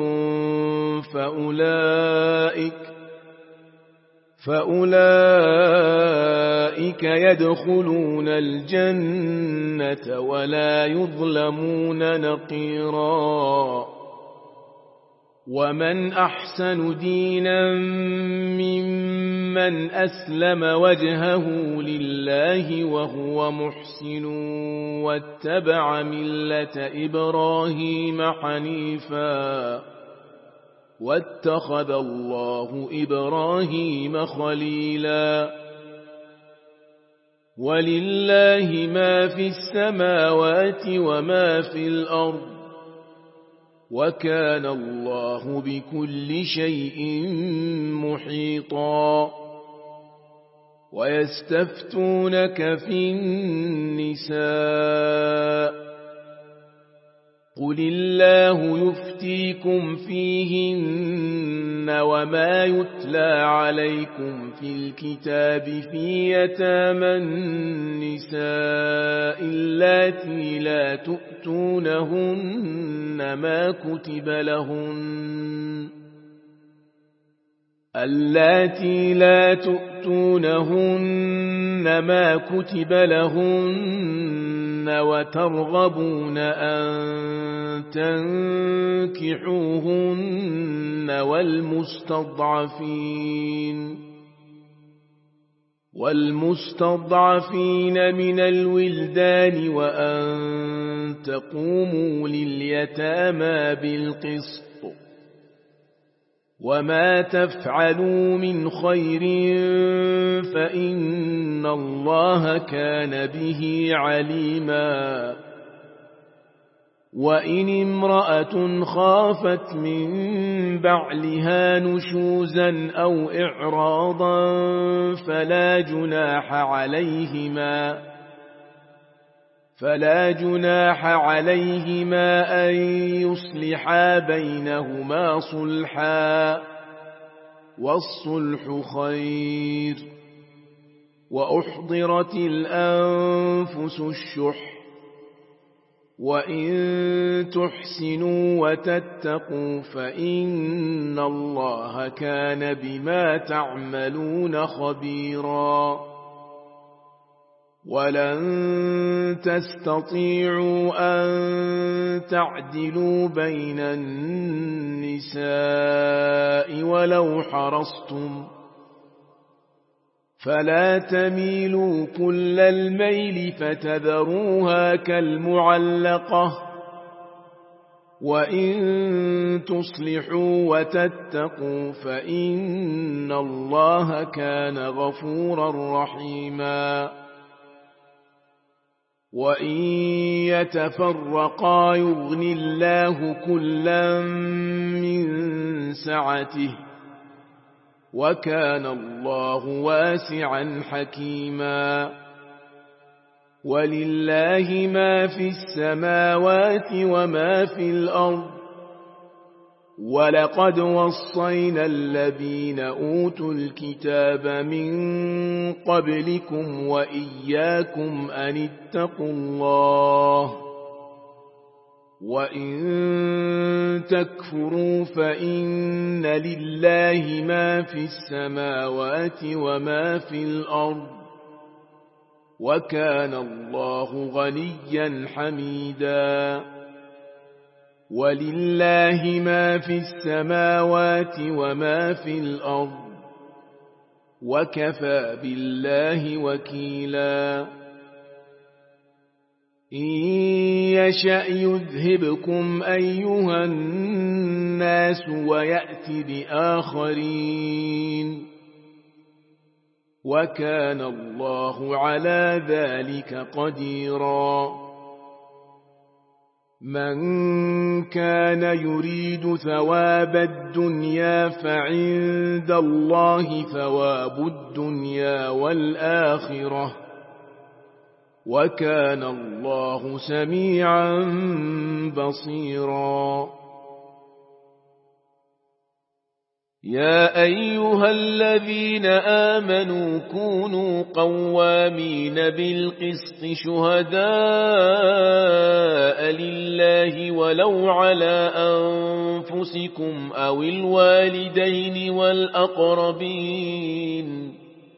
فأولئك يدخلون الجنة ولا يظلمون نقيرا ومن أحسن دينا ممن أسلم وجهه لله وهو محسن واتبع ملة إبراهيم حنيفا واتخذ الله إبراهيم خليلا ولله ما في السماوات وما في الأرض وكان الله بكل شيء محيطا ويستفتونك في النساء قل الله يفتيكم فيهن وما يتلى عليكم في الكتاب في يتامى النساء اللاتي لا تؤتونهن ما كتب لهن وترغبون أن تنكحوهن والمستضعفين من الولدان وأن تقوموا لليتامى بالقسط وما تفعلوا من خير فإن الله كان به عليما وإن امرأة خافت من بعلها نشوزا أو إعراضا فلا جناح عليهما أن يصلحا بينهما صلحا والصلح خير وأحضرت الأنفس الشح وإن تحسنوا وتتقوا فإن الله كان بما تعملون خبيرا ولن تستطيعوا أن تعدلوا بين النساء ولو حرصتم فلا تميلوا كل الميل فتذروها كالمعلقة وإن تصلحوا وتتقوا فإن الله كان غفورا رحيما وإن يتفرقا يغن الله كلا من سعته وكان الله واسعا حكيما ولله ما في السماوات وما في الأرض ولقد وصينا الذين أوتوا الكتاب من قبلكم وإياكم أن اتقوا الله وإن تكفروا فإن لله ما في السماوات وما في الأرض وكان الله غنيا حميدا ولله ما في السماوات وما في الأرض وكفى بالله وكيلا إن يشأ يذهبكم أيها الناس ويأت بآخرين وكان الله على ذلك قديرا من كان يريد ثواب الدنيا فعند الله ثواب الدنيا والآخرة وكان الله سميعا بصيرا يا أيها الذين آمنوا كونوا قوامين بالقسط شهداء لله ولو على أنفسكم أو الوالدين والأقربين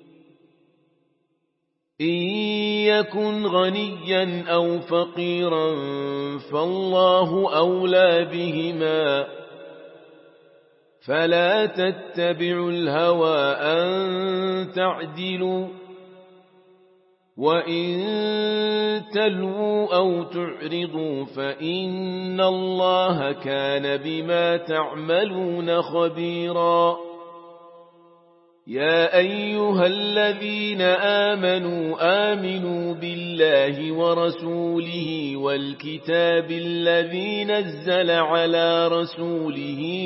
إن يكن غنيا أو فقيرا فالله أولى بهما فلا تتبعوا الهوى أن تعدلوا وإن تلووا أو تعرضوا فإن الله كان بما تعملون خبيرا يا أيها الذين آمنوا بالله ورسوله والكتاب الذي نزل على رسوله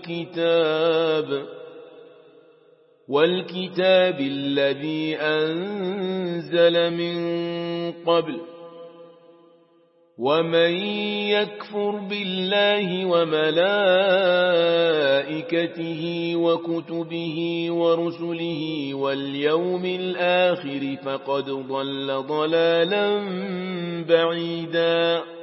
والكتاب الذي أنزل من قبل ومن يكفر بالله وملائكته وكتبه ورسله واليوم الآخر فقد ضل ضلالا بعيدا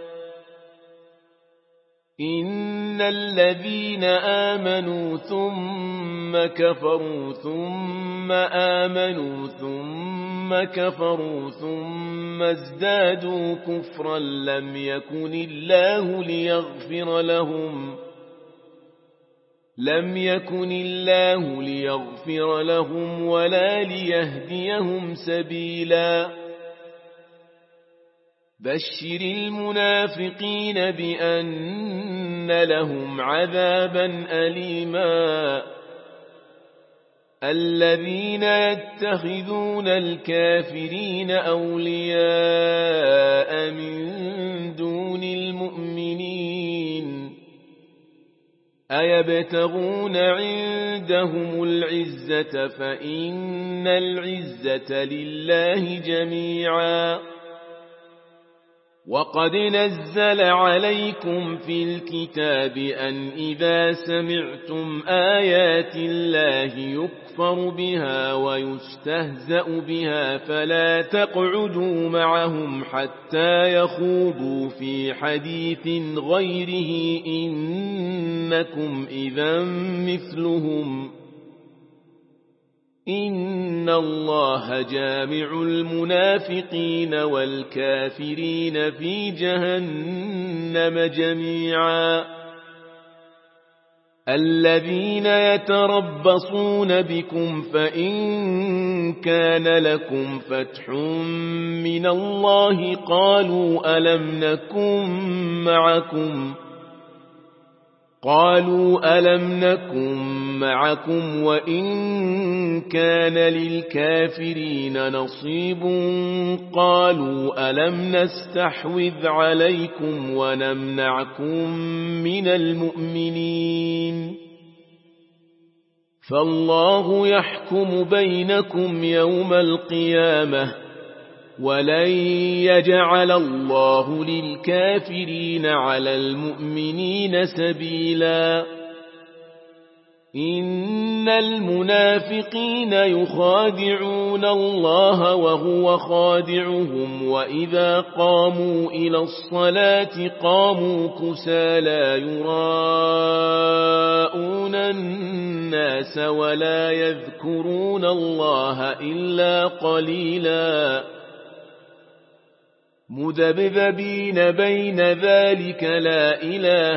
إن الذين آمنوا ثم كفروا ثم آمنوا ثم كفروا ثم ازدادوا كفرا لم يكن الله ليغفر لهم ولا ليهديهم سبيلا بشر المنافقين بأن لهم عذابا أليما الذين يتخذون الكافرين أولياء من دون المؤمنين أيبتغون عندهم العزة فإن العزة لله جميعا وقد نزل عليكم في الكتاب أن إذا سمعتم آيات الله يكفر بها ويستهزأ بها فلا تقعدوا معهم حتى يخوضوا في حديث غيره إنكم إذا مثلهم إن الله جامع المنافقين والكافرين في جهنم جميعا الذين يتربصون بكم فإن كان لكم فتح من الله قالوا ألم نكن معكم وإن كان للكافرين نصيب قالوا ألم نستحوذ عليكم ونمنعكم من المؤمنين فالله يحكم بينكم يوم القيامة ولن يجعل الله للكافرين على المؤمنين سبيلا إن المنافقين يخادعون الله وهو خادعهم وإذا قاموا إلى الصلاة قاموا كسالى يراءون الناس ولا يذكرون الله إلا قليلا مذبذبين بين ذلك لا إلى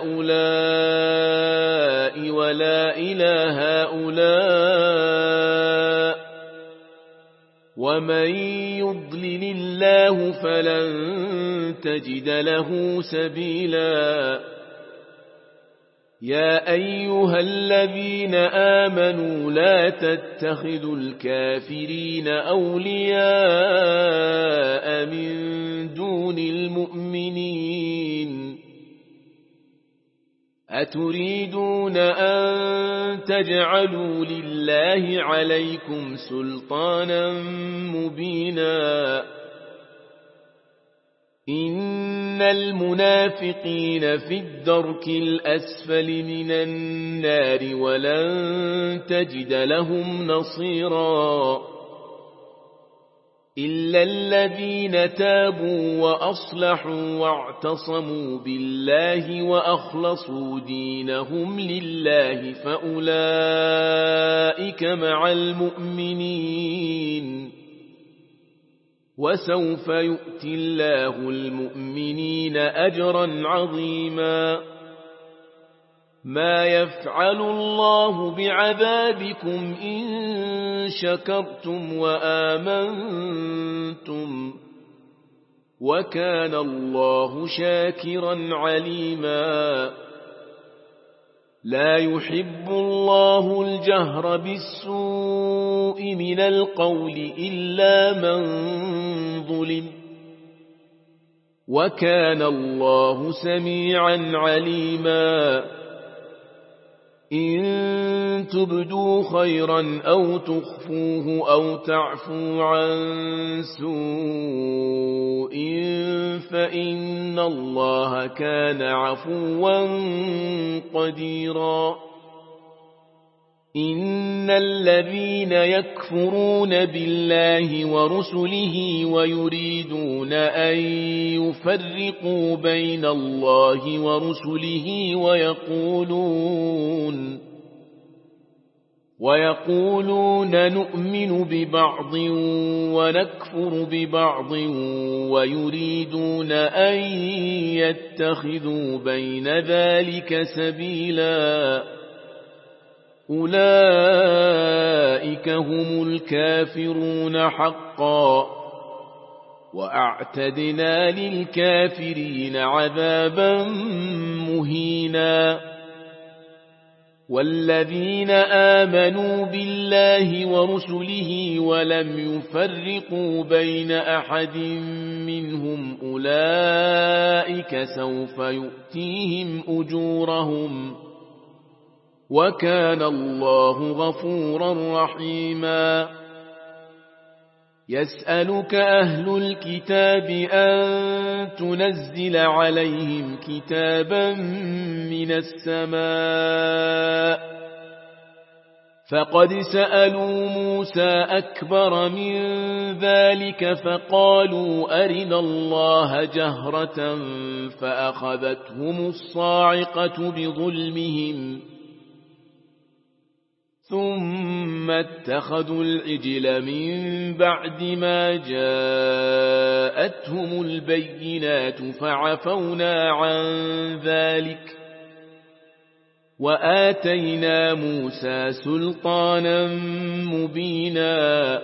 هؤلاء ولا إلى هؤلاء ومن يضلل الله فلن تجد له سبيلا يا أيها الذين آمنوا لا تتخذوا الكافرين أولياء من دون المؤمنين أتريدون أن تجعلوا لله عليكم سلطانا مبينا إن المنافقين في الدرك الأسفل من النار ولن تجد لهم نصيرا إلا الذين تابوا وأصلحوا واعتصموا بالله وأخلصوا دينهم لله فأولئك مع المؤمنين وسوف يؤتي الله المؤمنين أجرا عظيما ما يفعل الله بعذابكم إن شكرتم وآمنتم وكان الله شاكرا عليما لا يحب الله الجهر بالسوء من القول إلا من ظلم وكان الله سميعا عليما إن تبدوا خيرا أو تخفوه أو تعفوا عن سوء فإن الله كان عفوا قديرا إن الذين يكفرون بالله ورسله ويريدون أن يفرقوا بين الله ورسله ويقولون نؤمن ببعض ونكفر ببعض ويريدون أن يتخذوا بين ذلك سبيلا أولئك هم الكافرون حقا وأعتدنا للكافرين عذابا مهينا والذين آمنوا بالله ورسله ولم يفرقوا بين أحد منهم أولئك سوف يؤتيهم أجورهم وكان الله غفورا رحيما يسألك أهل الكتاب أن تنزل عليهم كتابا من السماء فقد سألوا موسى أكبر من ذلك فقالوا أرنا الله جهرة فأخذتهم الصاعقة بظلمهم ثم اتخذوا العجل من بعد ما جاءتهم البينات فعفونا عن ذلك وآتينا موسى سلطانا مبينا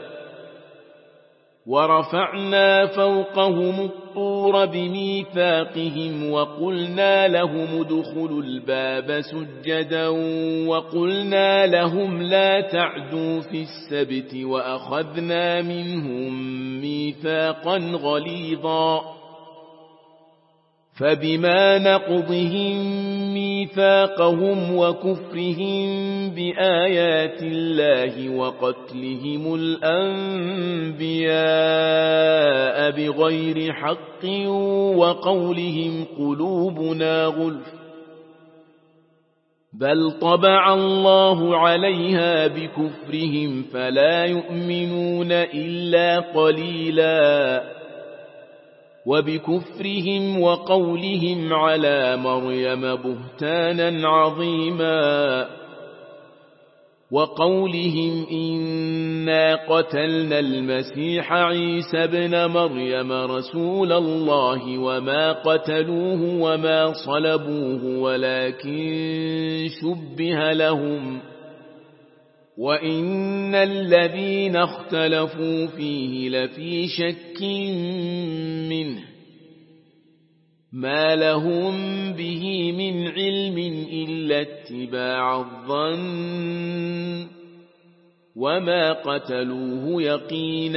ورفعنا فوقهم الطور بميثاقهم وقلنا لهم ادخلوا الباب سجدا وقلنا لهم لا تعدوا في السبت وأخذنا منهم ميثاقا غليظا فبما نقضهم ميثاقهم وكفرهم بآيات الله وقتلهم الأنبياء بغير حق وقولهم قلوبنا غلف بل طبع الله عليها بكفرهم فلا يؤمنون إلا قليلا وبكفرهم وقولهم على مريم بهتانا عظيما وقولهم إنا قتلنا المسيح عيسى ابن مريم رسول الله وما قتلوه وما صلبوه ولكن شبه لهم وإن الذين اختلفوا فيه لفي شك منه ما لهم به من علم إلا اتباع الظن وما قتلوه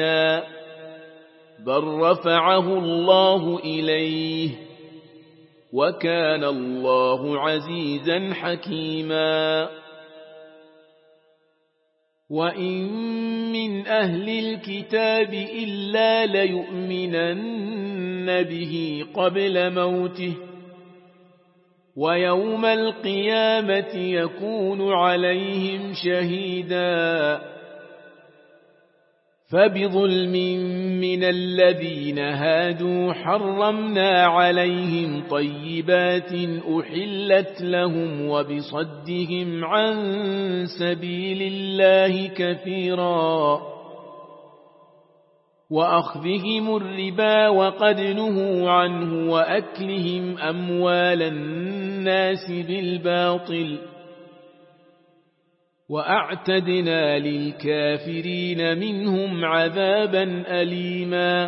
يقينا بل رفعه الله إليه وكان الله عزيزا حكيما وإن من أهل الكتاب إلا ليؤمنن به قبل موته ويوم القيامة يكون عليهم شهيدا فبظلم من الذين هادوا حرمنا عليهم طيبات أحلت لهم وبصدهم عن سبيل الله كثيرا وأخذهم الربا وقد نهوا عنه وأكلهم أموال الناس بالباطل وأعتدنا للكافرين منهم عذابا أليما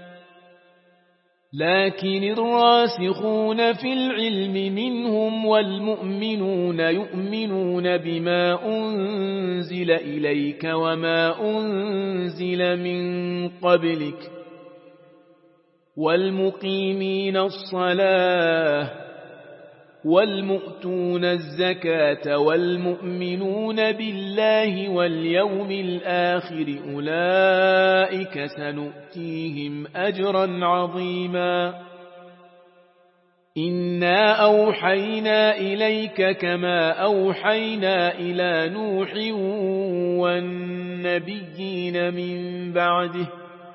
لكن الراسخون في العلم منهم والمؤمنون يؤمنون بما أنزل إليك وما أنزل من قبلك والمقيمين الصلاة والمؤتون الزكاة والمؤمنون بالله واليوم الآخر أولئك سنؤتيهم أجرا عظيما إنا أوحينا إليك كما أوحينا إلى نوح والنبيين من بعده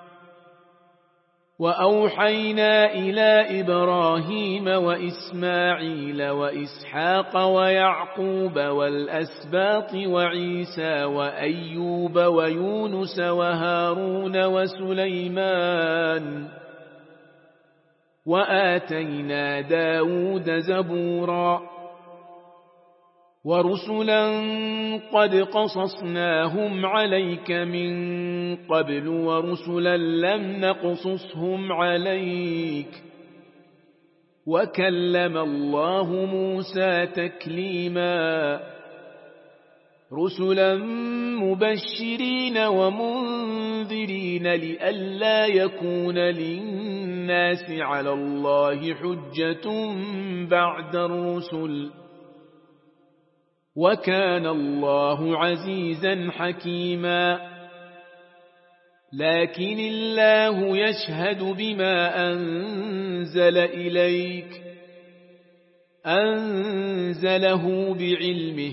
وأوحينا إلى إبراهيم وإسماعيل وإسحاق ويعقوب والأسباط وعيسى وأيوب ويونس وهارون وسليمان وآتينا داود زبورا ورسلا قد قصصناهم عليك من قبل ورسلا لم نقصصهم عليك وكلم الله موسى تكليما رسلا مبشرين ومنذرين لئلا يكون للناس على الله حجة بعد الرسل وكان الله عزيزا حكيما لكن الله يشهد بما أنزل إليك أنزله بعلمه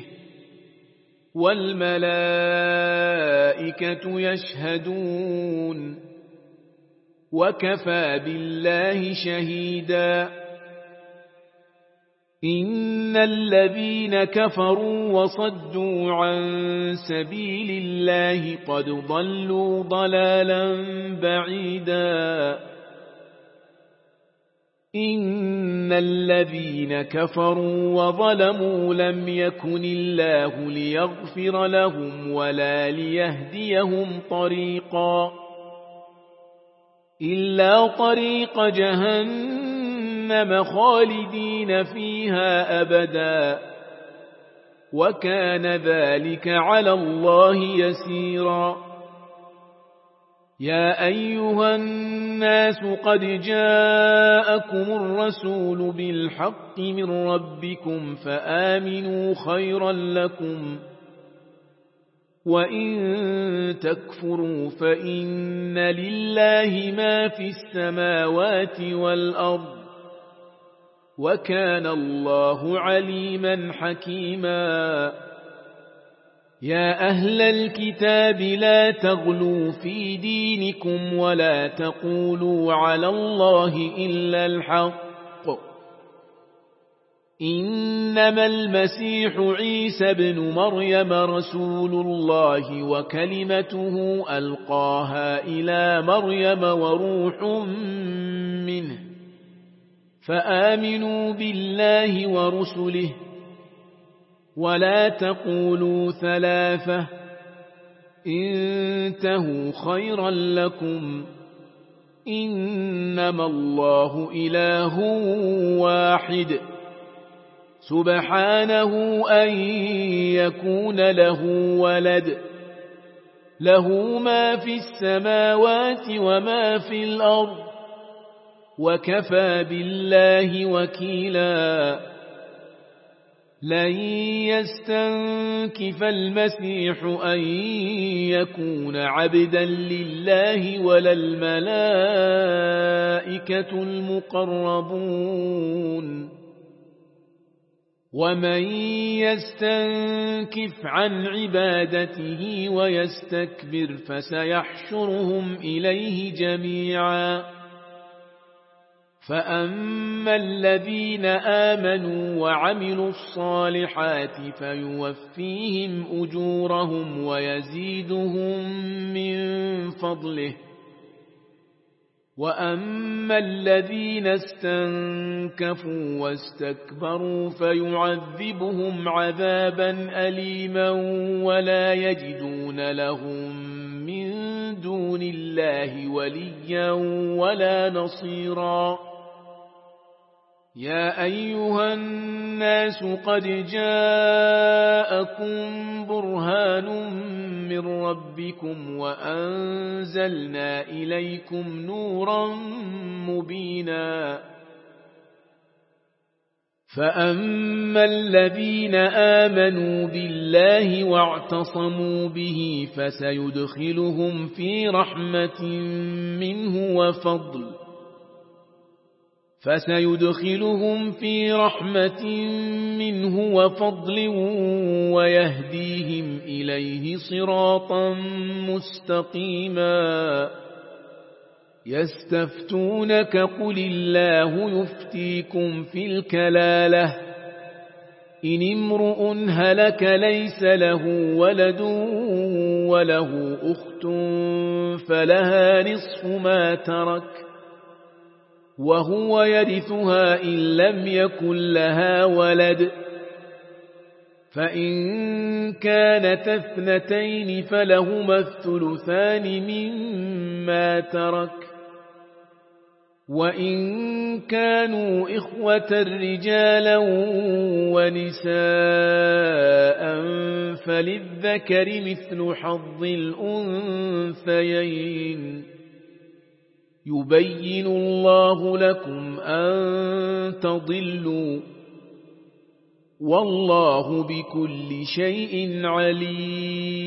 والملائكة يشهدون وكفى بالله شهيدا إن الذين كفروا وصدوا عن سبيل الله قد ضلوا ضلالا بعيدا إن الذين كفروا وظلموا لم يكن الله ليغفر لهم ولا ليهديهم طريقا إلا طريق جهنم خالدين فيها أبدا وكان ذلك على الله يسيرا يا أيها الناس قد جاءكم الرسول بالحق من ربكم فآمنوا خيرا لكم وإن تكفروا فإن لله ما في السماوات والأرض وكان الله عليما حكيما يا أهل الكتاب لا تغلوا في دينكم ولا تقولوا على الله إلا الحق إنما المسيح عيسى ابن مريم رسول الله وكلمته ألقاها إلى مريم وروح منه فآمنوا بالله ورسله ولا تقولوا ثلاثة انتهوا خيرا لكم إنما الله إله واحد سبحانه أن يكون له ولد له ما في السماوات وما في الأرض وكفى بالله وكيلا. لن يستنكف المسيح أن يكون عبدا لله ولا الملائكة المقربون، ومن يستنكف عن عبادته ويستكبر فسيحشرهم إليه جميعا. فأما الذين آمنوا وعملوا الصالحات فيوفيهم أجورهم ويزيدهم من فضله، وأما الذين استنكفوا واستكبروا فيعذبهم عذابا أليما ولا يجدون لهم من دون الله وليا ولا نصيرا. يا أيها الناس قد جاءكم برهان من ربكم وأنزلنا إليكم نورا مبينا. فأما الذين آمنوا بالله واعتصموا به فسيدخلهم في رحمة منه وفضل ويهديهم إليه صراطا مستقيما. يستفتونك قل الله يفتيكم في الكلالة إن امرؤ هلك ليس له ولد وله أخت فلها نصف ما ترك وهو يرثها إن لم يكن لها ولد، فإن كانت اثنتين فلهما الثلثان مما ترك، وإن كانوا إخوة رجالا ونساء فللذكر مثل حظ الأنثيين. يبين الله لكم أن تضلوا والله بكل شيء عليم.